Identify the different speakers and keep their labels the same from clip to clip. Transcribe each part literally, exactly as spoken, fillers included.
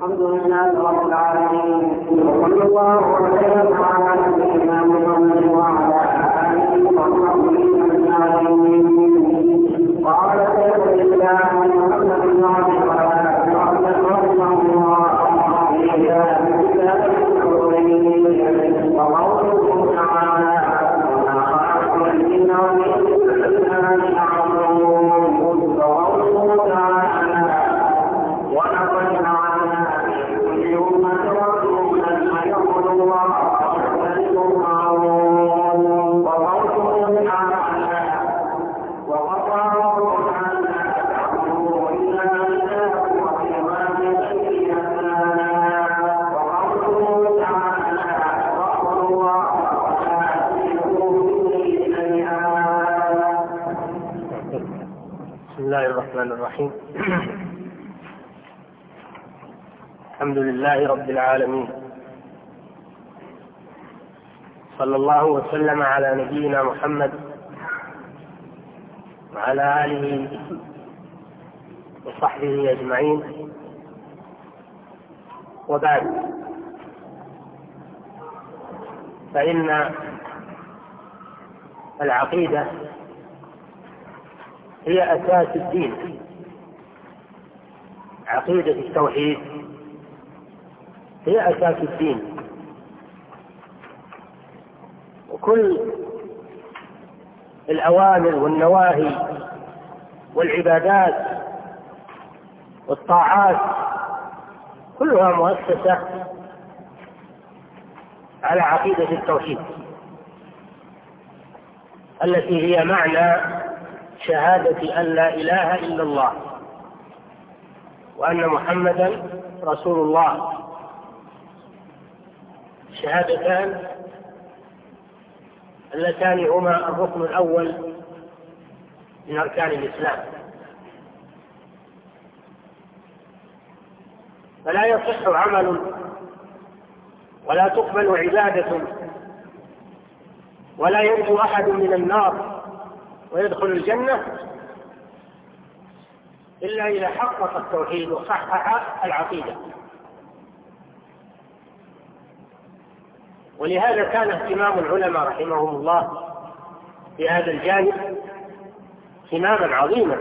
Speaker 1: الحمد لله رب العالمين، وصلى الله وسلم على نبينا محمد وعلى آله وصحبه أجمعين. قال شيخ الإسلام محمد بن عبد الوهاب رحمه الله في كتاب التوحيد وقوله تعالى: وما خلقت الجن والإنس إلا ليعبدون. وقوله تعالى: ولقد جعلنا في كل أمة رسولا أن يعبدوا الله واجتنبوا الطاغوت. وقوله تعالى: وقضى ربك ألا تعبدوا إلا إياه وبالوالدين إحسانا. وقوله تعالى: واعبدوا الله ولا تشركوا به شيئا.
Speaker 2: بسم الله الرحمن الرحيم. الحمد لله رب العالمين، صلى الله وسلم على نبينا محمد وعلى آله وصحبه أجمعين، وبعد، فإن العقيدة هي أساس الدين. عقيدة التوحيد هي أساس الدين، وكل الأوامر والنواهي والعبادات والطاعات كلها مؤسسة على عقيدة التوحيد التي هي معنى شهادة أن لا إله إلا الله وأن محمدا رسول الله، شهادتان اللتان هما الركن الأول من أركان الإسلام. فلا يصح عمل ولا تقبل عبادة ولا ينجو أحد من النار ويدخل الجنة إلا إذا حقق التوحيد وصحح العقيدة. ولهذا كان اهتمام العلماء رحمهم الله في هذا الجانب اهتماما عظيما،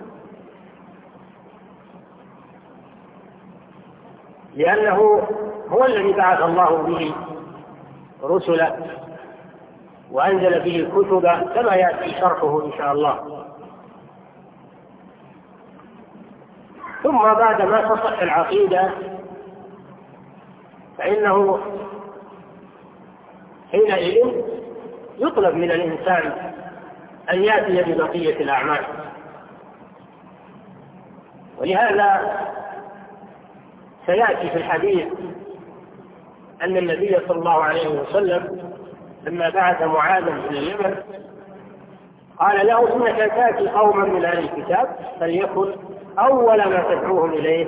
Speaker 2: لأنه هو الذي بعث الله به رسلا وأنزل به كتبا كما يأتي شرحه إن شاء الله. ثم بعد ما تصح العقيدة فإنه حينئذ يطلب من الإنسان أن يأتي ببقية الأعمال. ولهذا سيأتي في الحديث أن النبي صلى الله عليه وسلم لما بعث معاذا إلى اليمن قال له: إنك تأتي قوما من أهل الكتاب فليكن أول ما تدعوهم إليه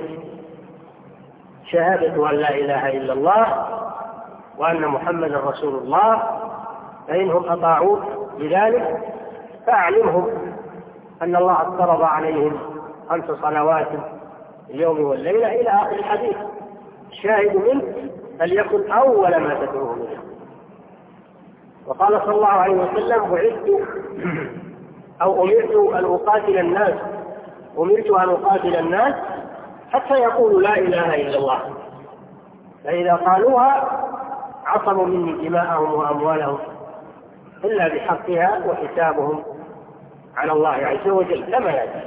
Speaker 2: شهادة أن لا إله إلا الله وأن محمدا رسول الله، فإنهم أطاعوك بذلك فأعلمهم أن الله افترض عليهم خمس صلوات اليوم والليلة إلى آخر الحديث. الشاهد منه فليكن أول ما تدعوهم إليه. وقال صلى الله عليه وسلم: بعثت أو أمرت أن أقاتل الناس أمرت أن أقاتل الناس حتى يقولوا لا إله إلا الله، فإذا قالوها عصموا مني دماءهم وأموالهم إلا بحقها وحسابهم على الله عز وجل كما يأتي.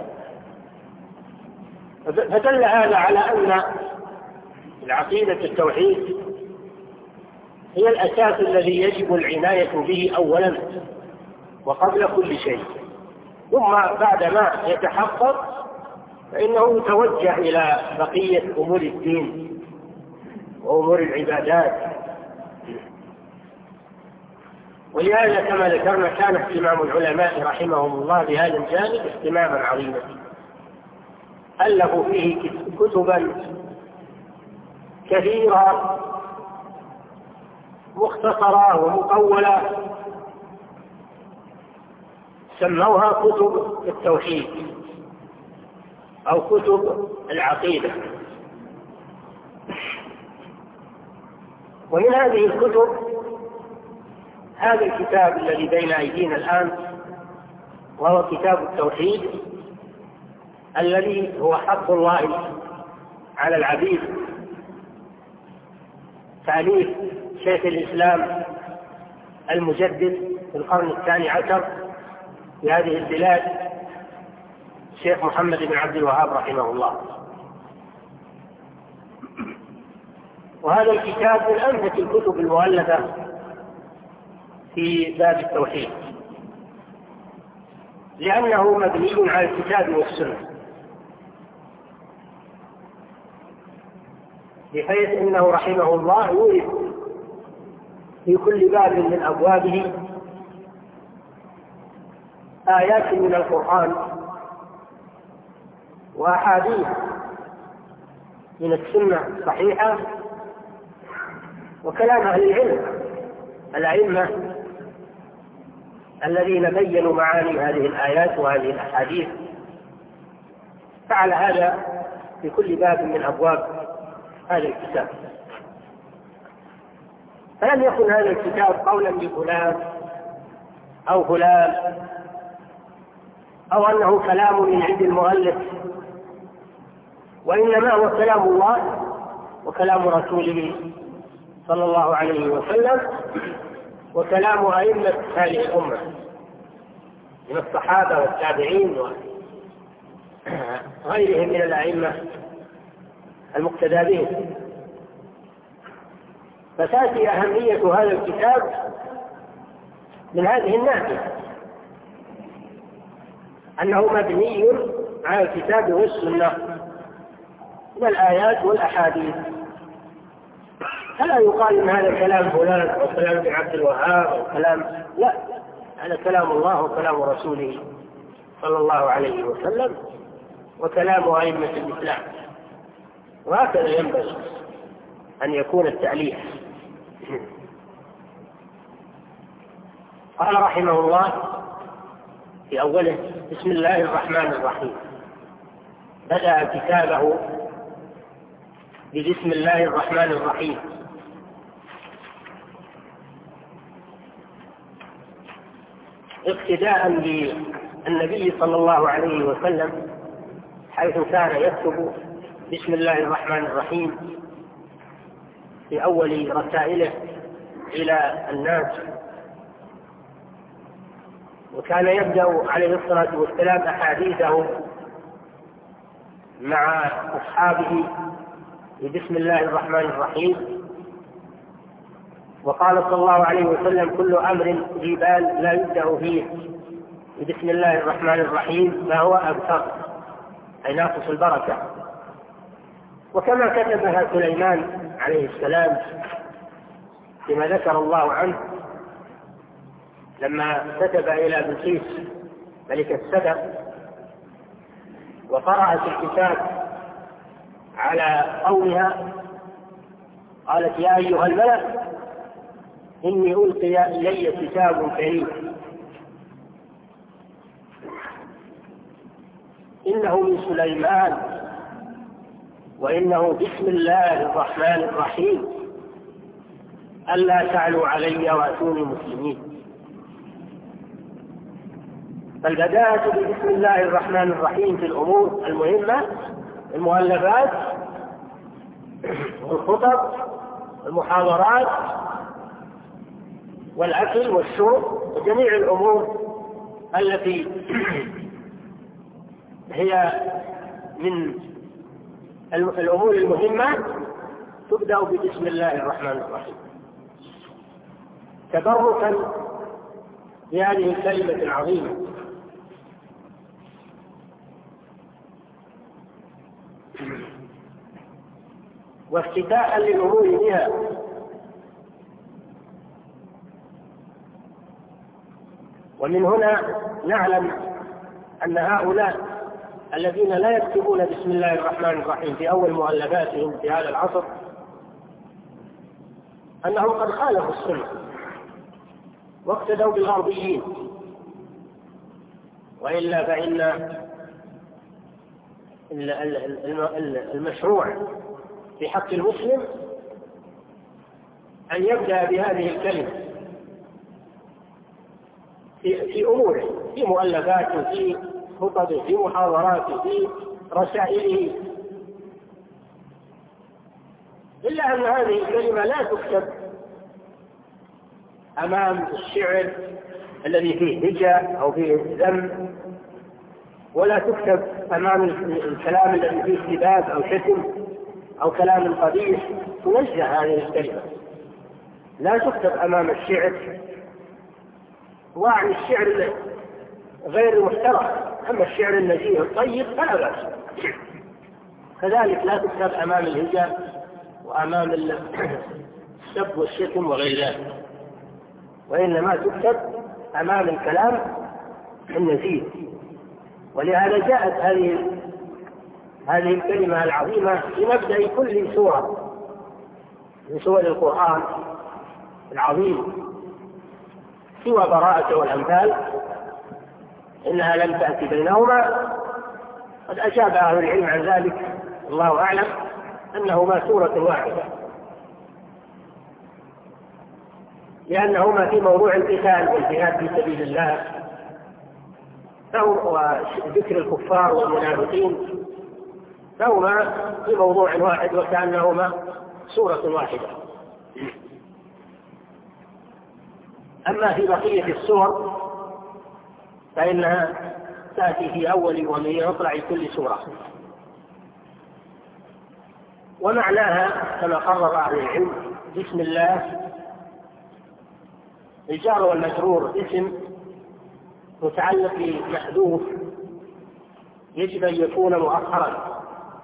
Speaker 2: فدل هذا على أن العقيدة التوحيد هي الأساس الذي يجب العناية به أولا وقبل كل شيء، ثم بعد ما يتحقق فإنه يتوجه إلى بقية أمور الدين وأمور العبادات. ولهذا كما ذكرنا كان اهتمام العلماء رحمهم الله بهذا الجانب اهتماما عظيما، ألفوا فيه كتبا كثيرة مختصرة ومطولة سموها كتب التوحيد أو كتب العقيدة، ومن هذه الكتب هذا الكتاب الذي بين أيدينا الآن، وهو كتاب التوحيد الذي هو حق الله على العبيد، تأليف شيخ الإسلام المجدد في القرن الثاني عشر في هذه البلاد الشيخ محمد بن عبد الوهاب رحمه الله. وهذا الكتاب من أنفس الكتب المؤلفة في باب التوحيد، لأنه مبني على الكتاب والسنة، بحيث إنه رحمه الله يورد في كل باب من أبوابه آيات من القرآن وأحاديث من السنة الصحيحة وكلام أهل العلم الأئمة الذين بينوا معاني هذه الآيات وهذه الأحاديث. فعل هذا في كل باب من أبواب هذا الكتاب، فلم يكن هذا الكتاب قولا لفلان أو فلان أو أنه كلام من عند المؤلف، وإنما هو كلام الله وكلام رسوله صلى الله عليه وسلم وكلام أئمة هذه الأمة من الصحابة والتابعين وغيرهم من الأئمة المقتدى بهم. فتأتي أهمية هذا الكتاب من هذه الناحية، أنه مبني على الكتاب والسنة من الآيات والأحاديث، فلا يقال إن هذا كلام فلان أو كلام ابن عبد الوهاب أو كلام، لا، هذا كلام الله وكلام رسوله صلى الله عليه وسلم وكلام أئمة الإسلام. وهكذا ينبغي أن يكون التأليف. قال رحمه الله في أوله: بسم الله الرحمن الرحيم. بدأ كتابه ببسم الله الرحمن الرحيم، اقتداء بالنبي صلى الله عليه وسلم، حيث كان يكتب بسم الله الرحمن الرحيم في أول رسائله إلى الناس، وكان يبدأ عليه الصلاة والسلام أحاديثه مع أصحابه بسم الله الرحمن الرحيم. وقال صلى الله عليه وسلم: كل أمر ذي بال لا يبدأ فيه بسم الله الرحمن الرحيم فهو أبتر، أي ناقص البركة. وكما كتبها سليمان عليه السلام فيما ذكر الله عنه لما كتب إلى بلقيس ملكة السبأ وقرأت الكتاب على قومها، قالت: يا أيها الملأ إني ألقي إلي كتاب كريم إنه من سليمان وإنه بسم الله الرحمن الرحيم ألا تعلوا علي وأتوني مسلمين. فالبداية بسم الله الرحمن الرحيم في الأمور المهمة، المؤلفات والخطب والمحاضرات والأكل والشرب وجميع الأمور التي هي من الأمور المهمة تبدأ بسم الله الرحمن الرحيم، تبركا بهذه الكلمة العظيمة. وافتتاحا للأمور بها، ومن هنا نعلم أن هؤلاء الذين لا يكتبون بسم الله الرحمن الرحيم في أول مؤلفاتهم في هذا العصر أنهم قد خالفوا السنة واقتدوا بالغربيين، وإلا فإن المشروع في حق المسلم أن يبدأ بهذه الكلمة في, في أموره، في مؤلفاته، في خطبه، في محاضراته، في رسائله، إلا أن هذه الكلمة لا تكتب أمام الشعر الذي فيه هجاء أو فيه ذم، ولا تكتب أمام الكلام الذي فيه سباب أو شتم أو كلام قبيح. تنزه هذه الكلمة، لا تكتب أمام الشعر، وعن الشعر غير المحترم. أما الشعر النزيه الطيب فلا بأس. كذلك لا تكتب أمام الهجاء وأمام السب والشتم وغير ذلك، وإنما تكتب أمام الكلام النزيه. ولهذا جاءت هذه هذه الكلمة العظيمة في مبدأ كل سورة من سور القرآن العظيم سوى براءة والأمثال، إنها لم تأتي بينهما. قد أجاب أهل العلم عن ذلك الله أعلم أنهما سورة واحدة، لأنهما في موضوع القتال والجهاد في سبيل الله، وذكر الكفار والمنافقين، فهما في موضوع واحد وكأنهما سورة واحدة. أما في بقية السور فإنها تأتي في أول ومن مطلع كل سورة، ومعناها كما قرر أهل العلم بسم الله الجار والمجرور اسم متعلق بمحذوف يجب أن يكون مؤخرا،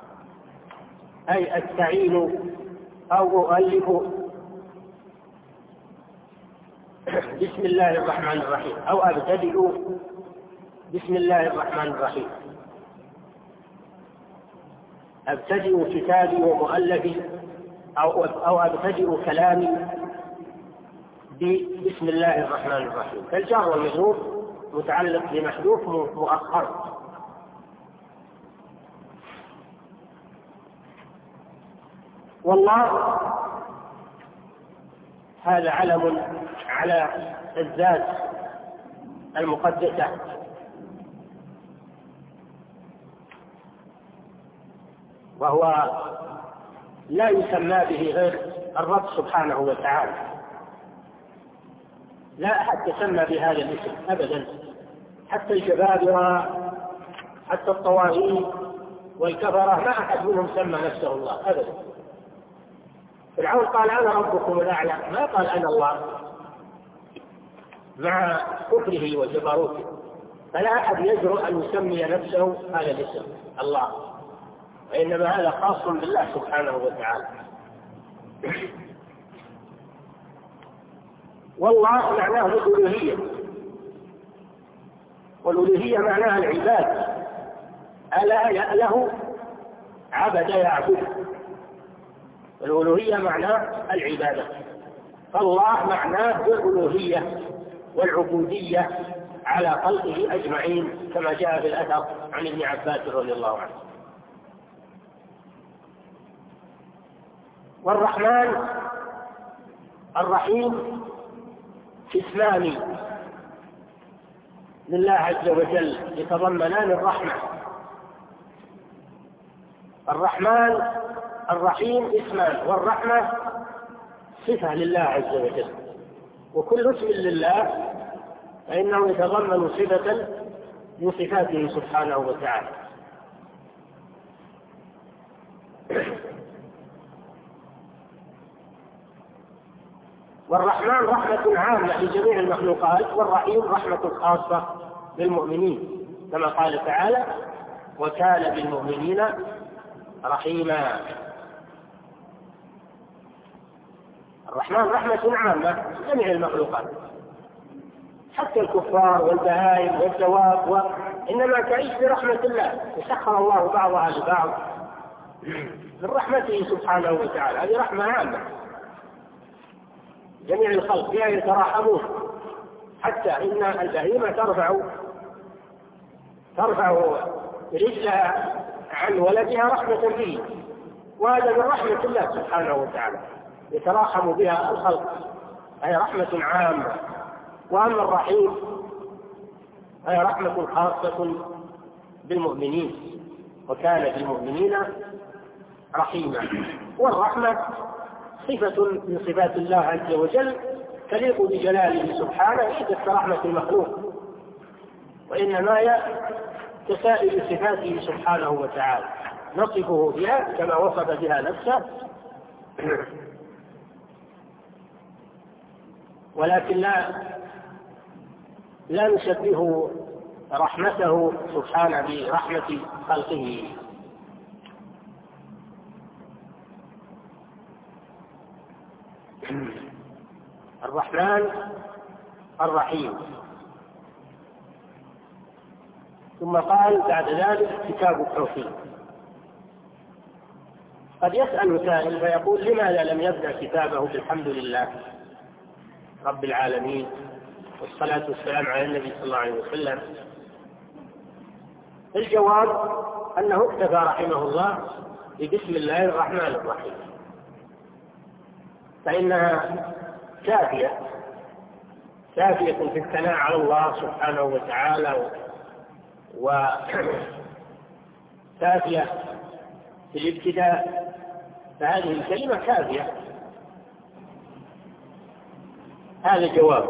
Speaker 2: أي أستعين أو أؤلف بسم الله الرحمن الرحيم، أو أبتدئ بسم الله الرحمن الرحيم، أبتدئ كتابي ومؤلفي أو أو أبتدئ كلامي بسم الله الرحمن الرحيم. فالجار والمجرور متعلق بمحذوف مؤخر. والله هذا علم على الذات المقدسة، وهو لا يسمى به غير الرب سبحانه وتعالى، لا أحد تسمى بهذا الاسم أبدا، حتى الجبابرة حتى الطواغيت والكفرة ما أحد منهم سمى نفسه الله أبدا. فرعون قال أنا ربكم الأعلى، ما قال أنا الله، مع كفره وجبروته. فلا أحد يجرؤ أن يسمي نفسه هذا الاسم الله، وإنما هذا خاص بالله سبحانه وتعالى. والله معناه الألوهية، والألوهية معناها العباد، ألا له عبد يعبد، الألوهية معناه العبادة. فالله معناه الألوهية والعبودية على خلقه أجمعين، كما جاء في الأثر عن ابن عباس رضي الله عنه. والرحمن الرحيم اسمان لله عز وجل يتضمنان الرحمة. الرحمن الرحيم اسمان، والرحمة صفة لله عز وجل، وكل اسم لله فإنه يتضمن صفة من صفاته سبحانه وتعالى. والرحمن رحمة عامة لجميع المخلوقات، والرحيم رحمة خاصة للمؤمنين، كما قال تعالى وكان بالمؤمنين رحيما. الرحمن رحمة عامة لجميع المخلوقات، حتى الكفار والبهائم والدواب، وإنما تعيش برحمة الله، وسخر الله بعضها لبعض من رحمته سبحانه وتعالى. هذه رحمة عامة، جميع الخلق فيها يتراحمون، حتى إن البهيمة ترفع ترفع رجلها عن ولدها رحمة به، وهذا من رحمة الله سبحانه وتعالى، يتراحم بها الخلق، هي رحمة عامة. وأما الرحيم هي رحمة خاصة بالمؤمنين، وكان بالمؤمنين رحيما. والرحمة صفة من صفات الله عز وجل تليق بجلاله سبحانه، ليست كرحمة المخلوق، وإنما هي كسائر صفاته سبحانه وتعالى، نصفه بها كما وصف بها نفسه، ولكن لا لا نشبه رحمته سبحانه برحمة خلقه. الرحمن الرحيم. ثم قال بعد ذلك كتاب التوحيد. قد يسأل سائل فيقول لماذا لم يبدأ كتابه بالحمد لله رب العالمين والصلاة والسلام على النبي صلى الله عليه وسلم؟ الجواب أنه اكتفى رحمه الله ببسم الله الرحمن الرحيم، فإنها كافية كافية في الثناء على الله سبحانه وتعالى، وكافية في الابتداء، فهذه الكلمة كافية. هذا الجواب.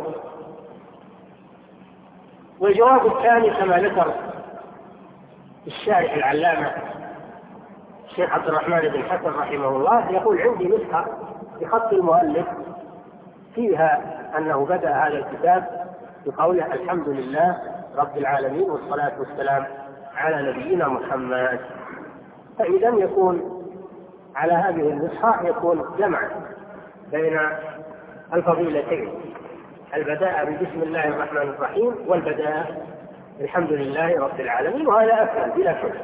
Speaker 2: والجواب الثاني كما ذكر الشارح العلامة الشيخ عبد الرحمن بن حسن رحمه الله، يقول عندي نسخة بخط المؤلف فيها أنه بدأ هذا الكتاب بقوله الحمد لله رب العالمين والصلاة والسلام على نبينا محمد. فإذا يكون على هذه النسخة يكون جمع بين الفضيلتين، البداء بسم الله الرحمن الرحيم والبداء الحمد لله رب العالمين، وهذا أفضل بلا شك.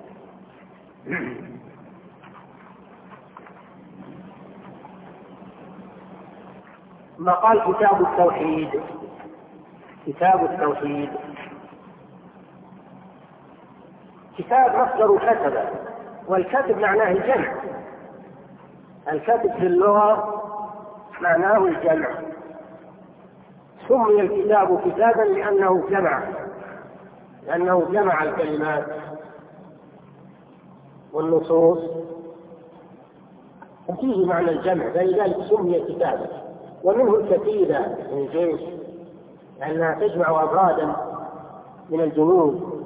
Speaker 2: ما قال كتاب التوحيد. كتاب التوحيد كتاب مصدر كتب، والكتب معناه الجمع. الكتب في اللغة معناه الجمع. سمي الكتاب كتابا لأنه جمع لأنه جمع الكلمات والنصوص، وفيه معنى الجمع، فلذلك سمي كتابا. ومنه الكتيبة من الجيش لأنها تجمع أفرادا من الجنود.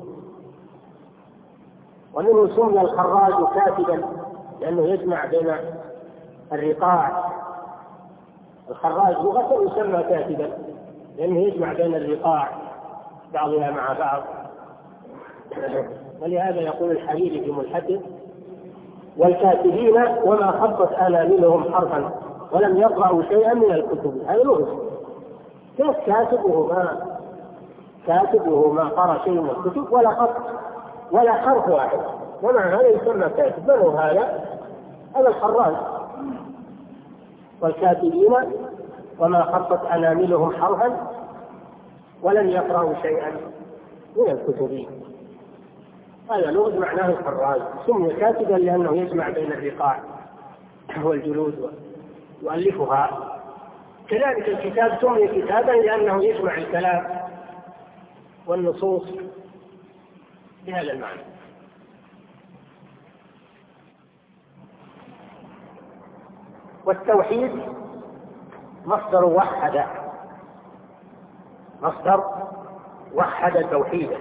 Speaker 2: ومنه سمي الخراج كاتبا لأنه يجمع بين الرقاع. الخراج لغة يسمى كاتبا لأنه يجمع بين الرقاع بعضها مع بعض. ولهذا يقول الحريري في ملحده والكاتبين وما خطت آناملهم حرفا ولم يقرأوا شيئا من الكتب. هذا لغة. كيف كاتبه ما كاتبه ما قرأ شيء من الكتب ولا خط ولا حرف واحد، ومع هذا يسمى كاتب. من هو هذا؟ هذا الخراج. والكاتبين وما خطت أناملهم حرفا ولم يقرأوا شيئا من الكتب. هذا لغة معناه الخراج. سمي كاتبا لأنه يجمع بين الرقاع والجلود ويؤلفها. كذلك الكتاب سمي كتابا لأنه يجمع الكلام والنصوص بهذا المعنى. والتوحيد مصدر وحد مصدر وحد توحيدا،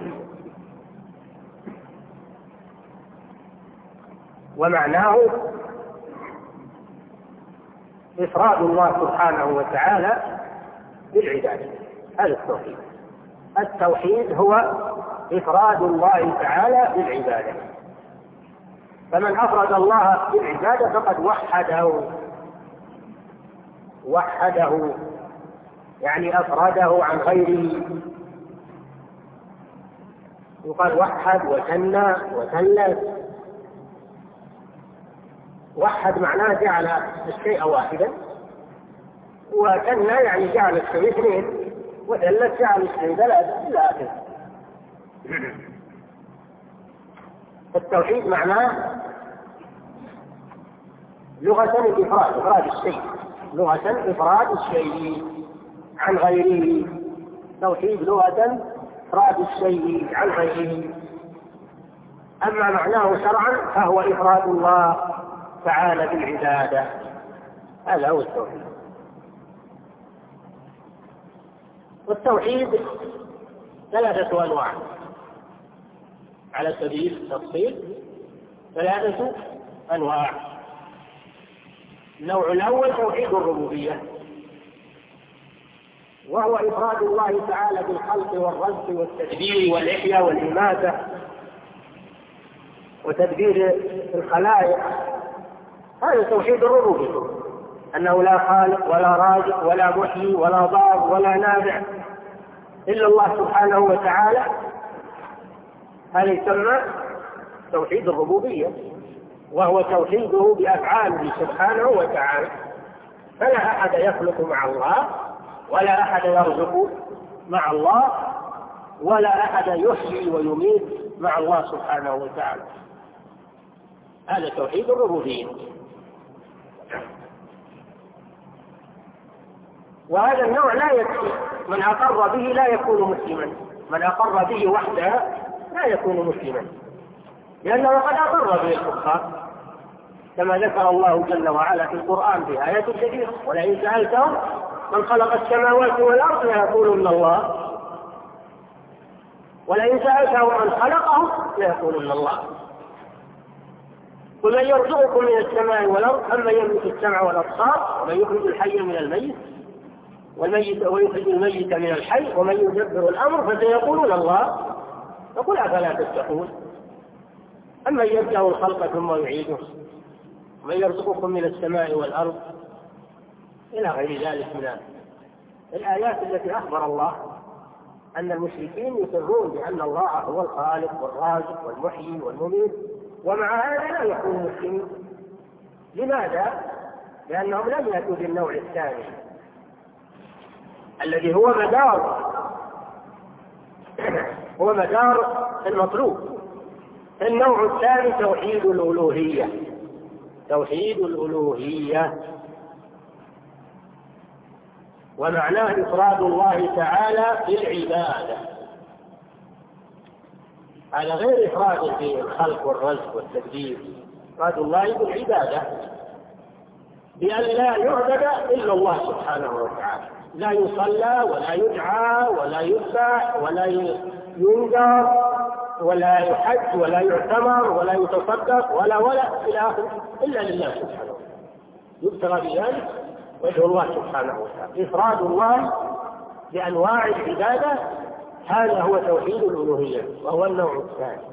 Speaker 2: ومعناه إفراد الله سبحانه وتعالى بالعبادة. هذا التوحيد. التوحيد هو إفراد الله تعالى بالعبادة. فمن أفرد الله بالعبادة فقد وحده وحده يعني أفرده عن غيره. يقال وحد وثنى وثلث. وحد معناه جعل الشيء واحدا، وثنى يعني جعل الشيء اثنين، وثلث جعل الشيء ثلاثة إلى آخره. التوحيد معناه لغة الإفراد، إفراد الشيء، لغة إفراد الشيء عن غيره. توحيد لغة إفراد الشيء عن غيره. أما معناه شرعا فهو إفراد الله تعالى بالعبادة، هذا هو التوحيد. والتوحيد ثلاثة أنواع على سبيل التفصيل، ثلاثة أنواع. النوع الأول توحيد الربوبية، وهو إفراد الله تعالى بالخلق والرزق والتدبير والإحياء والإماتة وتدبير الخلائق. هذا توحيد الربوبية، أنه لا خالق ولا رازق ولا محيي ولا ضار ولا نافع إلا الله سبحانه وتعالى. هذا يسمى توحيد الربوبية، وهو توحيده بأفعاله سبحانه وتعالى. فلا أحد يخلق مع الله، ولا أحد يرزق مع الله، ولا أحد يحيي ويميت مع الله سبحانه وتعالى. هذا توحيد الربوبية. وهذا النوع لا يكفي، من أقر به لا يكون مسلما، من أقر به وحده لا يكون مسلما، لأنه قد أقر به الكفار، كما ذكر الله جل وعلا في القرآن في آيات كثيرة: ولئن سألتهم من خلق السماوات والأرض ليقولن الله، ولئن سألتهم من خلقهم ليقولن الله. قل من يرزقكم من السماء والأرض أمن يملك السمع والأبصار ومن يخرج الحي من الميت والميت ويخرج الميت من الحي ومن يدبر الأمر فسيقولون الله. فقل أفلا تتقون أمن يبدأ الخلق ثم يعيده ومن يرزقكم من السماء والأرض إلى غير ذلك من الآيات التي أخبر الله أن المشركين يقرون بأن الله هو الخالق والرازق والمحيي والمميت، ومع هذا لا يكونوا مسلمين. لماذا؟ لأنهم لم يأتوا بالنوع الثاني الذي هو مدار هو مدار المطلوب. النوع الثاني توحيد الألوهية، توحيد الألوهية، ومعناه إفراد الله تعالى بالعبادة. هذا غير إفراد في الخلق والرزق والتدبير، إفراد الله بالعبادة بأن لا يعبد إلا الله سبحانه وتعالى، لا يصلى ولا يدعى ولا يذبح ولا ينذر ولا يحج ولا يعتمر ولا يتصدق ولا ولا إلى آخره إلا لله سبحانه وتعالى، يبتغى بذلك وجه الله سبحانه وتعالى. إفراد الله بأنواع العبادة، هذا هو توحيد الألوهية، وهو النوع الثاني.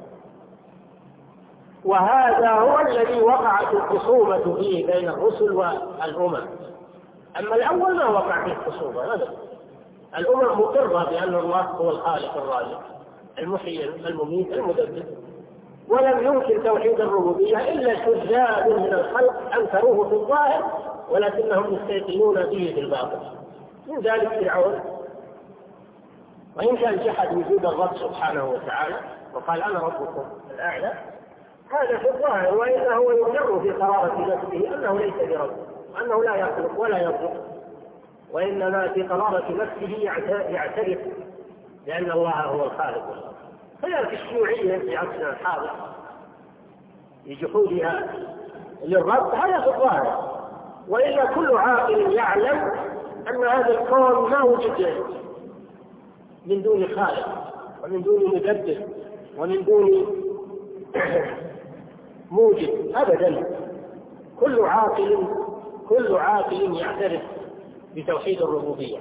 Speaker 2: وهذا هو الذي وقعت الخصومة فيه بين الرسل والأمم. أما الأول ما وقع فيه الخصومة أبدا، الأمم مقرة بأن الله هو الخالق الرازق المحيي المميت المدبر، ولم يمكن توحيد الربوبية إلا شذاذ من الخلق أنكروه في الظاهر ولكنهم يستيقنون به في الباطن، من ذلك فرعون. وإن كان جحد وجود الرب سبحانه وتعالى وقال أنا ربكم الأعلى، هذا في الظاهر، وإنه يقر في قرارة نفسه أنه ليس برب، أنه لا يخلق ولا يرزق، وإنما في قرارة نفسه يعترف بأن الله هو الخالق. خلاف الشيوعية في عصرنا الحاضر لجحودها للرب، هذا في الظاهر، وإلا كل عاقل يعلم أن هذا الكون ما وجد من دون خالق ومن دون مدبر ومن دون موجد أبدا. كل عاقل كل عاقل يعترف بتوحيد الربوبية.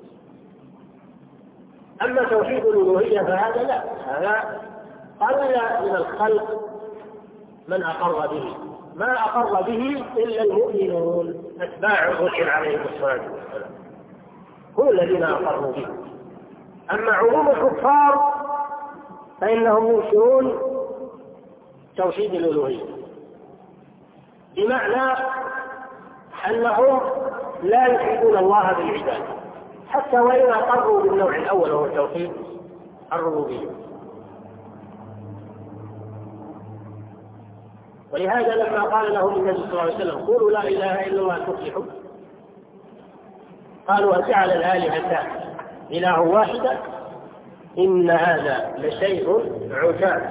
Speaker 2: أما توحيد الألوهية فهذا لا، هذا قلل من الخلق من أقر به، ما أقر به إلا المؤمنون أتباع الرسل عليهم الصلاة والسلام، هم الذين أقروا به. أما عموم الكفار فإنهم ينكرون توحيد الألوهية، بمعنى أنهم لا يفردون الله بالعبادة حتى وإن أقروا بالنوع الأول وهو توحيد الربوبية. ولهذا لما قال لهم النبي صلى الله عليه وسلم قولوا لا إله إلا الله تفلحوا، قالوا أجعل الآلهة إله واحدا إن هذا لشيء عجاب.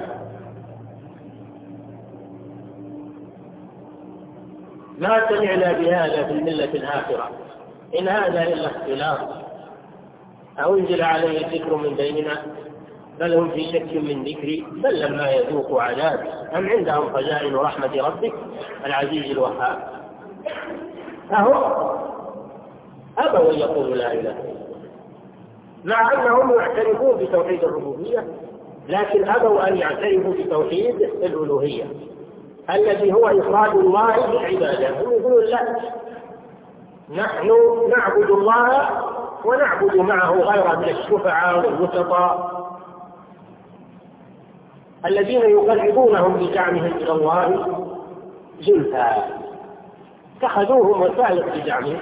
Speaker 2: ما سمعنا بهذا في الملة الآخرة إن هذا إلا اختلاف أنزل عليه ذكر من بيننا بل هم في شك من ذكري بل لما يذوقوا عذاب أم عندهم خزائن رحمة ربك العزيز الوهاب. فهم أبوا أن يقولوا لا إله، مع أنهم يعترفون بتوحيد الربوبية، لكن أبوا أن يعترفوا بتوحيد الألوهية الذي هو إفراد الله بالعبادة. هم يقولون لا، نحن نعبد الله ونعبد معه غيره من الشفعاء والوسطاء الذين يقربونهم بزعمهم إلى الله زلفى، اتخذوهم وسائل بزعمهم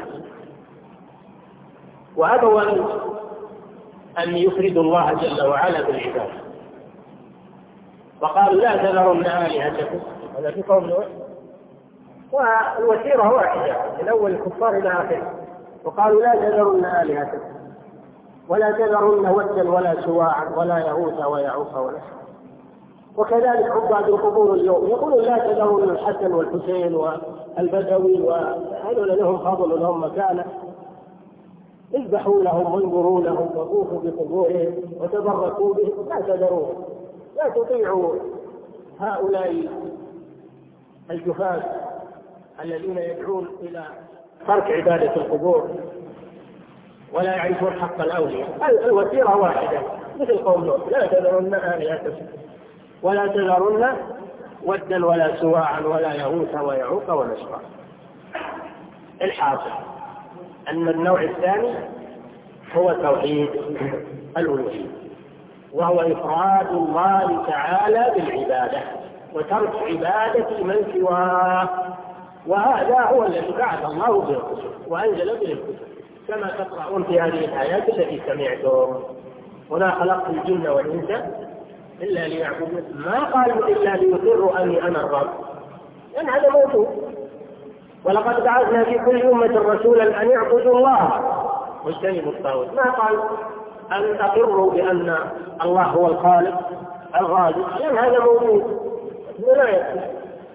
Speaker 2: وأبوا أن يفردوا الله جل وعلا بالعبادة، وقالوا لا تذرن آلهتكم. هذا في قوم نوح، والوسيرة واحدة من أول الكفار إلى آخره، وقالوا لا تذرن آلهتكم ولا تذرن ودا ولا سواعا ولا يغوث ويعوق ونسرا. وكذلك عباد القبور اليوم يقولون لا تذرن الحسن والحسين والبدوي وهذول لهم فضل ولهم مكانة، اذبحوا لهم وانظروا لهم وطوفوا بقبورهم وتبركوا بهم، لا تذروهم، لا تطيعوا هؤلاء الجفاة الذين يدعون إلى ترك عبادة القبور ولا يعرفون حق الأولياء. الوسيرة واحدة مثل قوم نوح، لا تذرن آلهتكم ولا تذرن ودا ولا سواعا ولا يغوث ويعوق ونسرا. الحاصل أن النوع الثاني هو توحيد الألوهية، وهو إفراد الله تعالى بالعبادة وترك عبادة من سواه، وهذا هو الذي بعث الله به الكتب وأنزل به الكتب كما تقرؤون في هذه الآيات التي سمعتم: وما خلقت الجن والإنس إلا ليعبدون. ما قالوا إلا ليقروا أني أنا الرب، لأن هذا موجود. ولقد بعثنا في كل أمة رسولا أن يعبدوا الله واجتنبوا الطاغوت. ما قال أن أقروا بأن الله هو الخالق الغالب، لأن هذا موجود لا يكفي.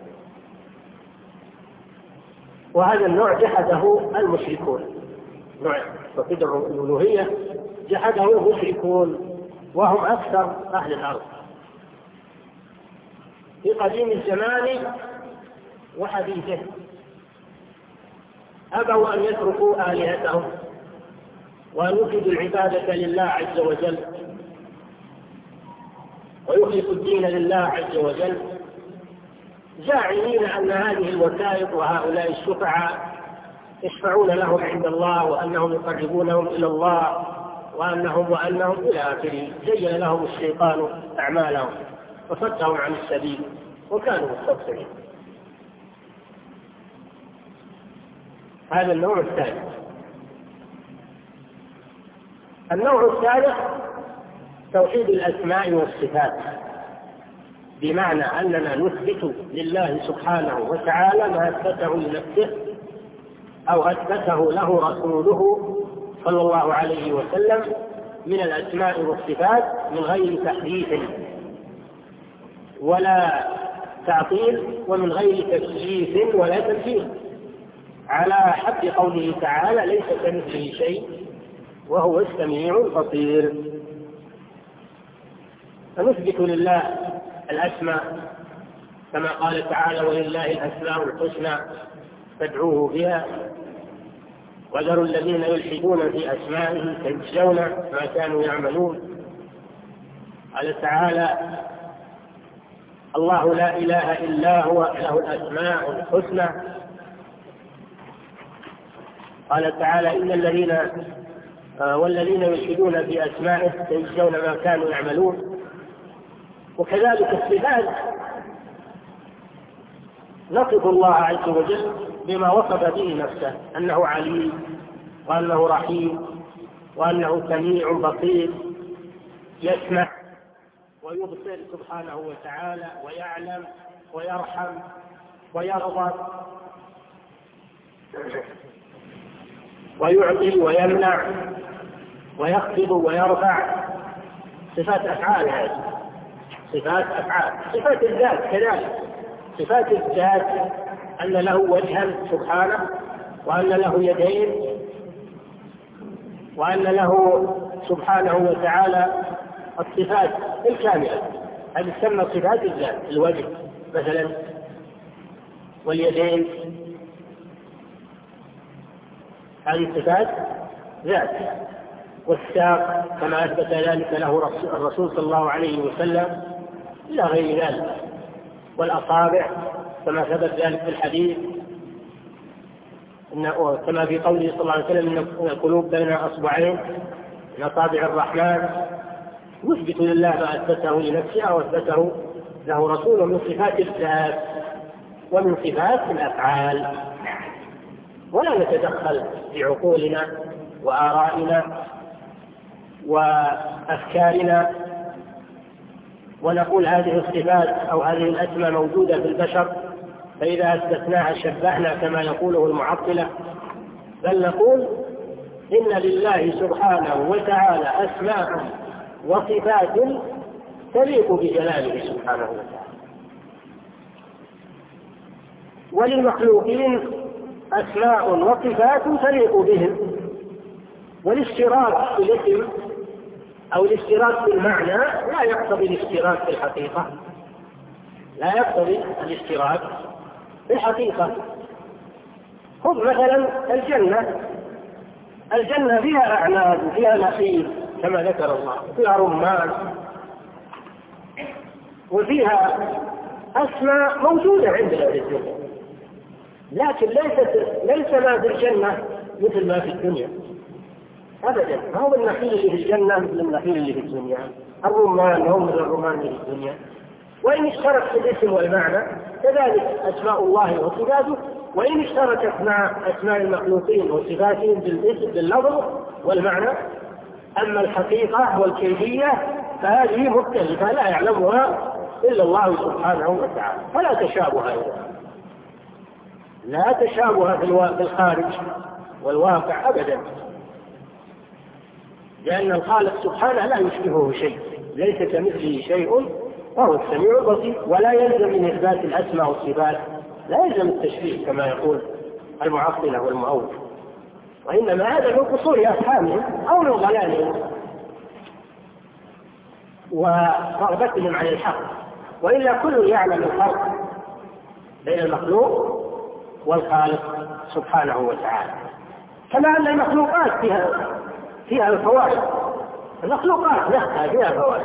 Speaker 2: وهذا النوع جحده المشركون، نوع توحيد الألوهية جحده المشركون وهم أكثر أهل الأرض في قديم الزمان وحديثه. أبوا أن يتركوا آلهتهم وأن يفردوا العبادة لله عز وجل ويخلصوا الدين لله عز وجل، زاعمين أن هذه الوسائط وهؤلاء الشفعاء يشفعون لهم عند الله وأنهم يقربونهم إلى الله وأنهم وأنهم إلى آخره. زين لهم الشيطان أعمالهم وصدهم عن السبيل وكانوا مستبصرين. هذا النوع الثالث. النوع الثالث توحيد الأسماء والصفات، بمعنى أننا نثبت لله سبحانه وتعالى ما أثبته لنفسه أو أثبته له رسوله صلى الله عليه وسلم من الأسماء والصفات من غير تحريف ولا تعطيل ومن غير تكييف ولا تمثيل، على حد قوله تعالى: ليس كمثله شيء وهو السميع البصير. فنثبت لله الأسماء كما قال تعالى: ولله الأسماء الحسنى فادعوه بها وذروا الذين يلحدون في أسمائه سيجزون ما كانوا يعملون. قال تعالى: الله لا إله إلا هو له الأسماء الحسنى. قال تعالى: إن الذين آه والذين يلحدون في أسمائه سيجزون ما كانوا يعملون. وكذلك الصفات نصف الله عز وجل بما وصف به نفسه، أنه عليم وأنه رحيم وأنه سميع بصير، يسمع ويبصر سبحانه وتعالى ويعلم ويرحم ويغضب ويعطي ويمنع ويخفض ويرفع، صفات أفعال هذه، صفات أفعال. صفات الذات كذلك، صفات الذات أن له وجها سبحانه، وأن له يدين، وأن له سبحانه وتعالى الصفات الكاملة، هذه تسمى صفات الذات، الوجه مثلا واليدين، هذه صفات ذات. والساق كما أثبت ذلك له الرسول صلى الله عليه وسلم إلى غير ذلك. والأصابع كما ثبت ذلك في الحديث، كما في قوله صلى الله عليه وسلم إن القلوب بين أصبعين من أصابع الرحمن، يثبت لله ما أثبته لنفسه أو أثبته له رسوله من صفات الذات ومن صفات الأفعال. ولا نتدخل في عقولنا وآرائنا وأفكارنا ونقول هذه الصفات أو هذه الأسماء موجودة في البشر، فإذا أثبتناها شبهنا كما يقوله المعطلة، بل نقول إن لله سبحانه وتعالى أسماء وصفات تليق بجلاله سبحانه وتعالى، وللمخلوقين أسماء وصفات تليق بهم. والاشتراك في الاسم أو الاشتراك في المعنى لا يقتضي الاشتراك في الحقيقة، لا يقتضي الاشتراك في الحقيقة. خذ مثلا الجنة، الجنة فيها أعناب وفيها نخيل كما ذكر الله، فيها رمان، وفيها أسماء موجودة عندنا في الدنيا، لكن ليست ليس ما في الجنة مثل ما في الدنيا أبدا. ما هو النخيل اللي في الجنة مثل النخيل اللي في الدنيا، الرمان هو مثل الرمان اللي في الدنيا. وإن اشترك في الاسم والمعنى كذلك أسماء الله وصفاته، وإن اشتركت مع أسماء المخلوقين وصفاتهم بالاسم باللفظ والمعنى، أما الحقيقة والكيفية فهذه مختلفة لا يعلمها إلا الله سبحانه وتعالى، فلا تشابه أيضا، لا تشابه في الخارج والواقع أبدا، لأن الخالق سبحانه لا يشبهه شيء، ليس كمثله شيء وهو السميع البصير. ولا يلزم من إثبات الأسماء والصفات لا يلزم التشبيه كما يقول المعطلة والمؤول، وإنما هذا من قصور أفهامهم أو من ضلالهم ورغبتهم عن الحق، وإلا كل يعلم الفرق بين المخلوق والخالق سبحانه وتعالى. كما أن المخلوقات فيها فيها الفوائد، المخلوقات نفسها فيها فوائد،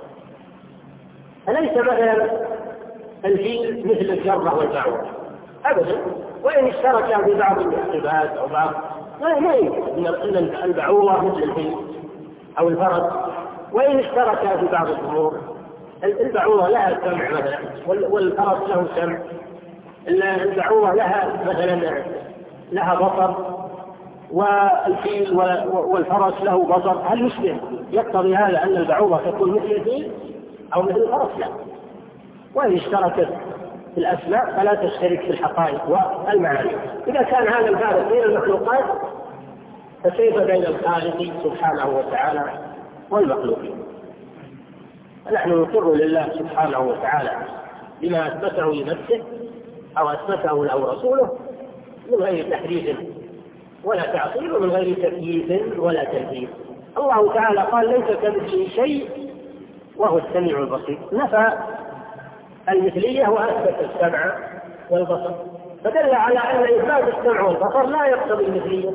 Speaker 2: فليس مثلا الفيل مثل الجرة والبعوض أبدا، وإن اشترك في بعض الصفات أو بعض لا ما يمكن أن البعوضة مثل الفيل أو الفرس، وإن اشترك في بعض الأمور، البعوضة لها سمع مثلا والفرس له سمع، البعوضة لها مثلا لها بصر والفيل والفرس له بصر. هل يشبه يقتضي هذا أن البعوضة تكون مثل الفيل أو مثل الفرس؟ لا. وإن اشتركت في الأسماء فلا تشترك في الحقائق والمعاني. إذا كان هذا الفارق بين المخلوقات فكيف بين الخالق سبحانه وتعالى والمخلوقين؟ نحن نقر لله سبحانه وتعالى بما أثبته لنفسه أو أثبته له رسوله من غير تحريف ولا تعطيل ومن غير تكييف ولا تنفيذ. الله تعالى قال ليس كمثله شيء وهو السميع البصير، نفى المثلية وأثبت السمع والبصر، فدل على أن إثبات السمع والبصر لا يقتضي المثلية.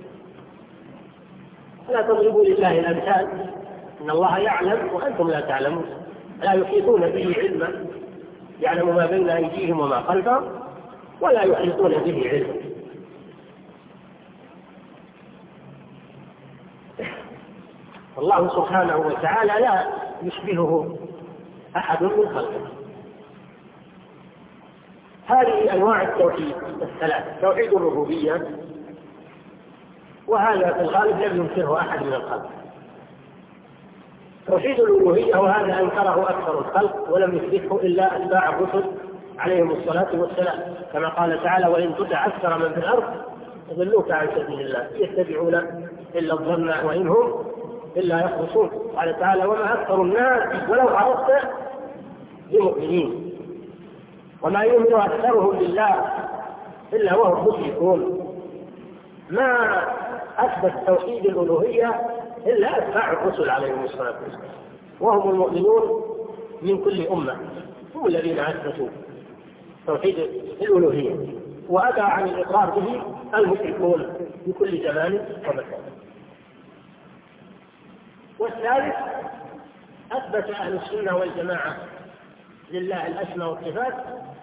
Speaker 2: لا تضربوا لله الأمثال، إن الله يعلم وأنتم لا تعلمون، لا يحيطون به علما، يعلم ما بين أيديهم وما خلفهم ولا يحيطون به علما. الله سبحانه وتعالى لا يشبهه أحد من خلقه. هذه أنواع التوحيد الثلاث: توحيد الربوبية، وهذا في الغالب لم ينكره أحد من الخلق. توحيد الألوهية وهذا أنكره أكثر الخلق ولم يثبته إلا أتباع الرسل عليهم الصلاة والسلام، كما قال تعالى: وإن تطع أكثر من في الأرض يضلوك عن سبيل الله يتبعون إلا الظن وإن هم إلا يخرصون. قال تعالى: وما أكثر الناس ولو حرصت بمؤمنين وما يؤمن أكثرهم بالله إلا وهم مشركون. ما أثبت توحيد الألوهية إلا أتباع الرسل عليهم الصلاة والسلام، وهم المؤمنون من كل أمة، هم الذين أثبتوا توحيد الألوهية، وأبى عن الإقرار به المشركون في كل زمان ومكان. والثالث أثبت أهل السنة والجماعة لله الأسماء والصفات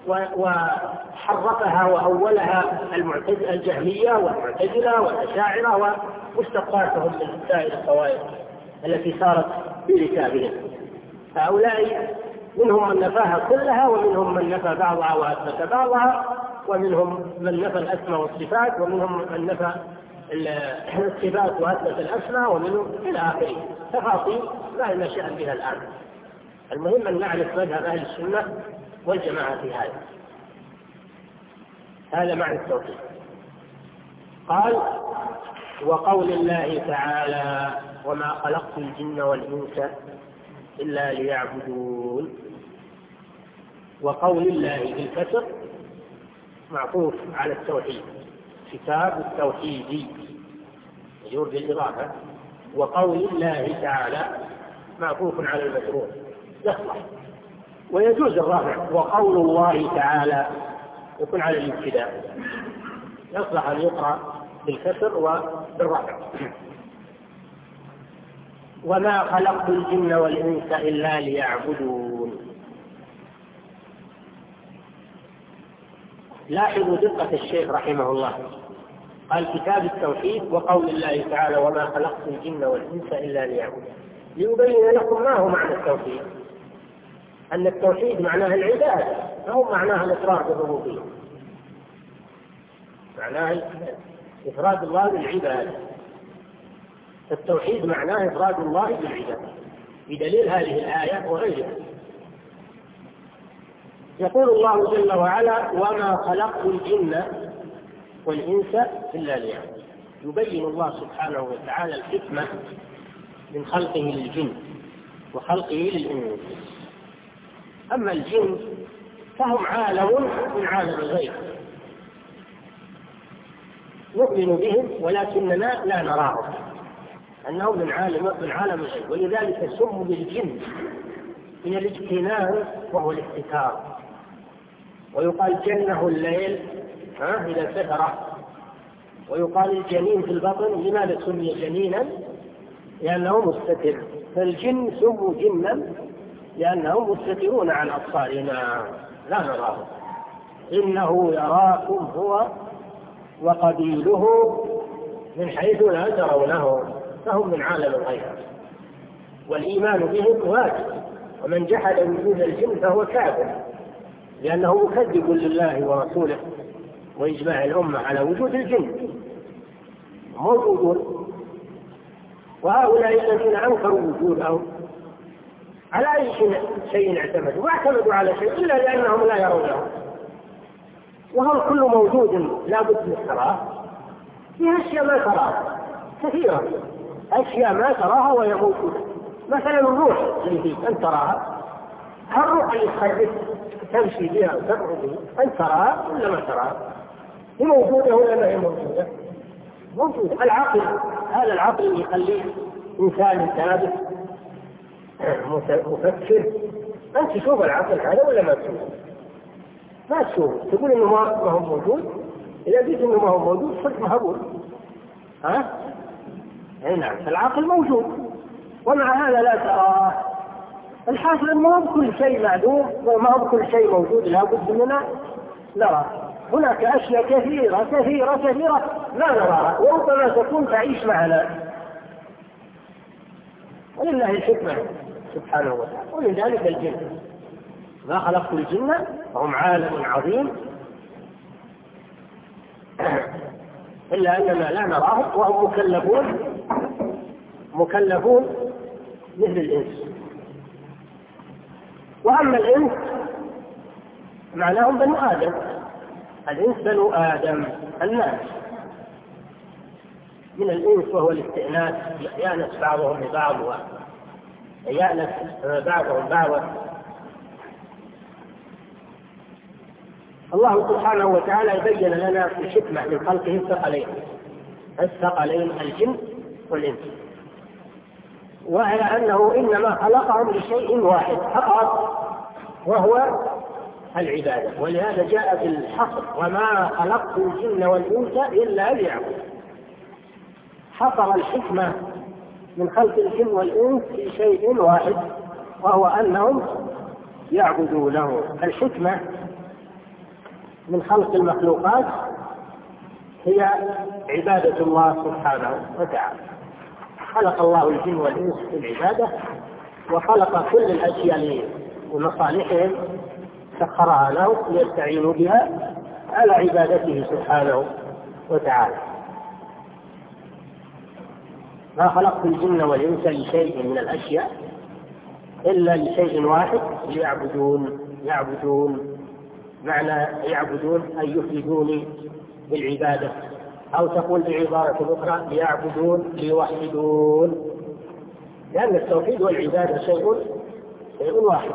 Speaker 2: وحرفها وأولها المعتزلة الجهمية والمعتزلة والأشاعرة ومشتقاتهم من سائر الطوائف التي صارت في ركابهم. هؤلاء منهم من نفاها كلها، ومنهم من نفى بعضها وأثبت بعضها، ومنهم من نفى الأسماء والصفات، ومنهم من نفى الصفات وأثبت الأسماء، ومنهم إلى آخره تفاصيل لا لنا شأن بها الآن. المهم أن نعرف مذهب أهل السنة والجماعة في هذا. هذا معنى التوحيد. قال: وقول الله تعالى: وما خلقت الجن والإنس إلا ليعبدون. وقول الله بالكسر معطوف على التوحيد، كتاب التوحيد يجوز بالإضافة. وقول الله تعالى معطوف على المشروع يصلح، ويجوز الرفع. وقول الله تعالى يكون على الابتداء، يصلح أن يقرأ بالكسر وبالرفع. وما خلقت الجن والإنس إلا ليعبدون. لاحظوا دقة الشيخ رحمه الله، قال: كتاب التوحيد وقول الله تعالى: وما خلقت الجن والإنس إلا ليعبدون، ليبين لكم ما هو معنى التوحيد. أن التوحيد معناه العبادة، فهو معناه الإقرار بالربوبية، معناه إفراد الله بالعبادة. التوحيد معناه إفراد الله بالعبادة، بدليل هذه الآية وغيرها. يقول الله جل وعلا: وما خلقت الجن والإنس إلا ليعبدون. يبين الله سبحانه وتعالى الحكمة من خلقه للجن وخلقه للإنس. أما الجن فهم عالم من عالم الغيب، نؤمن بهم ولكننا لا نراهم، أنهم من عالم من عالم الغيب، ولذلك سموا بالجن من الاجتنان وهو الاحتكار. ويقال جنه الليل ها إذا سفره، ويقال الجنين في البطن. لماذا سمي جنينا؟ لأنه مستتر. فالجن سموا جنا لأنهم مستترون عن أبصارنا لا نراهم. إنه يراكم هو وقبيله من حيث لا ترونه، فهم من عالم الغيب، والإيمان بهم واجب. ومن جحد وجود الجن فهو كافر، لأنه مكذب لله ورسوله وإجماع الأمة على وجود الجن موجودون. وهؤلاء الذين أنكروا وجودهم على أي شيء اعتمدوا؟ ما اعتمدوا على شيء إلا لأنهم لا يرونه. وهو كل موجود لا بد من تراه، في أشياء ما تراها كثيرا، أشياء ما تراها وهي موجودة. مثلا الروح اللي فيك أنت تراها، الروح اللي تخرج تمشي بها وتدعو بها أنت تراها ولا ما تراها؟ هي موجودة ولا ما هي موجودة؟ موجودة. العقل، هذا العقل اللي يخليه إنسان ثابت مفكر. أنت تشوف العقل هذا ولا ما تشوف؟ ما تشوف، تقول إنه ما هو موجود. إذا قلت إنه ما هو موجود صدق مهبول. ها؟ أي نعم، العقل موجود ومع هذا لا تراه. الحاصل إنه ما بكل شيء معدوم وما بكل شيء موجود لا بد مننا نرى. هناك أشياء كثيرة كثيرة كثيرة لا نراها، وربما تكون تعيش معنا، ولله الحكمة سبحانه وتعالى. ومن ذلك الجن، ما خلقت الجن وهم عالم عظيم إلا أننا لا نراهم، وهم مكلفون مكلفون مثل الإنس. وأما الإنس معناهم بنو آدم، الإنس بنو آدم الناس، من الإنس وهو الاستئناس، يأنس بعضهم ببعض ويأنس بعضهم بعضا. الله سبحانه وتعالى يبين لنا الحكمة من خلقه الثقلين، الثقلين الجن والإنس، وهي أنه إنما خلقهم لشيء واحد فقط وهو العبادة، ولهذا جاء بالحصر: وما خلقت الجن والإنس إلا ليعبدون. حصر الحكمة من خلق الجن والإنس في شيء واحد وهو أنهم يعبدونه. الحكمة من خلق المخلوقات هي عبادة الله سبحانه وتعالى. خلق الله الجن والإنس للعبادة، وخلق كل الأشياء لمصالحهم، سخرها لهم ليستعينوا بها على عبادته سبحانه وتعالى. ما خلقت الجن والإنس لشيء من الأشياء إلا لشيء واحد: ليعبدون. يعبدون معنى يعبدون أن يفردوني بالعبادة، أو تقول بعبارة أخرى: ليعبدون ليوحدون، لأن التوحيد والعبادة شيء شيء واحد.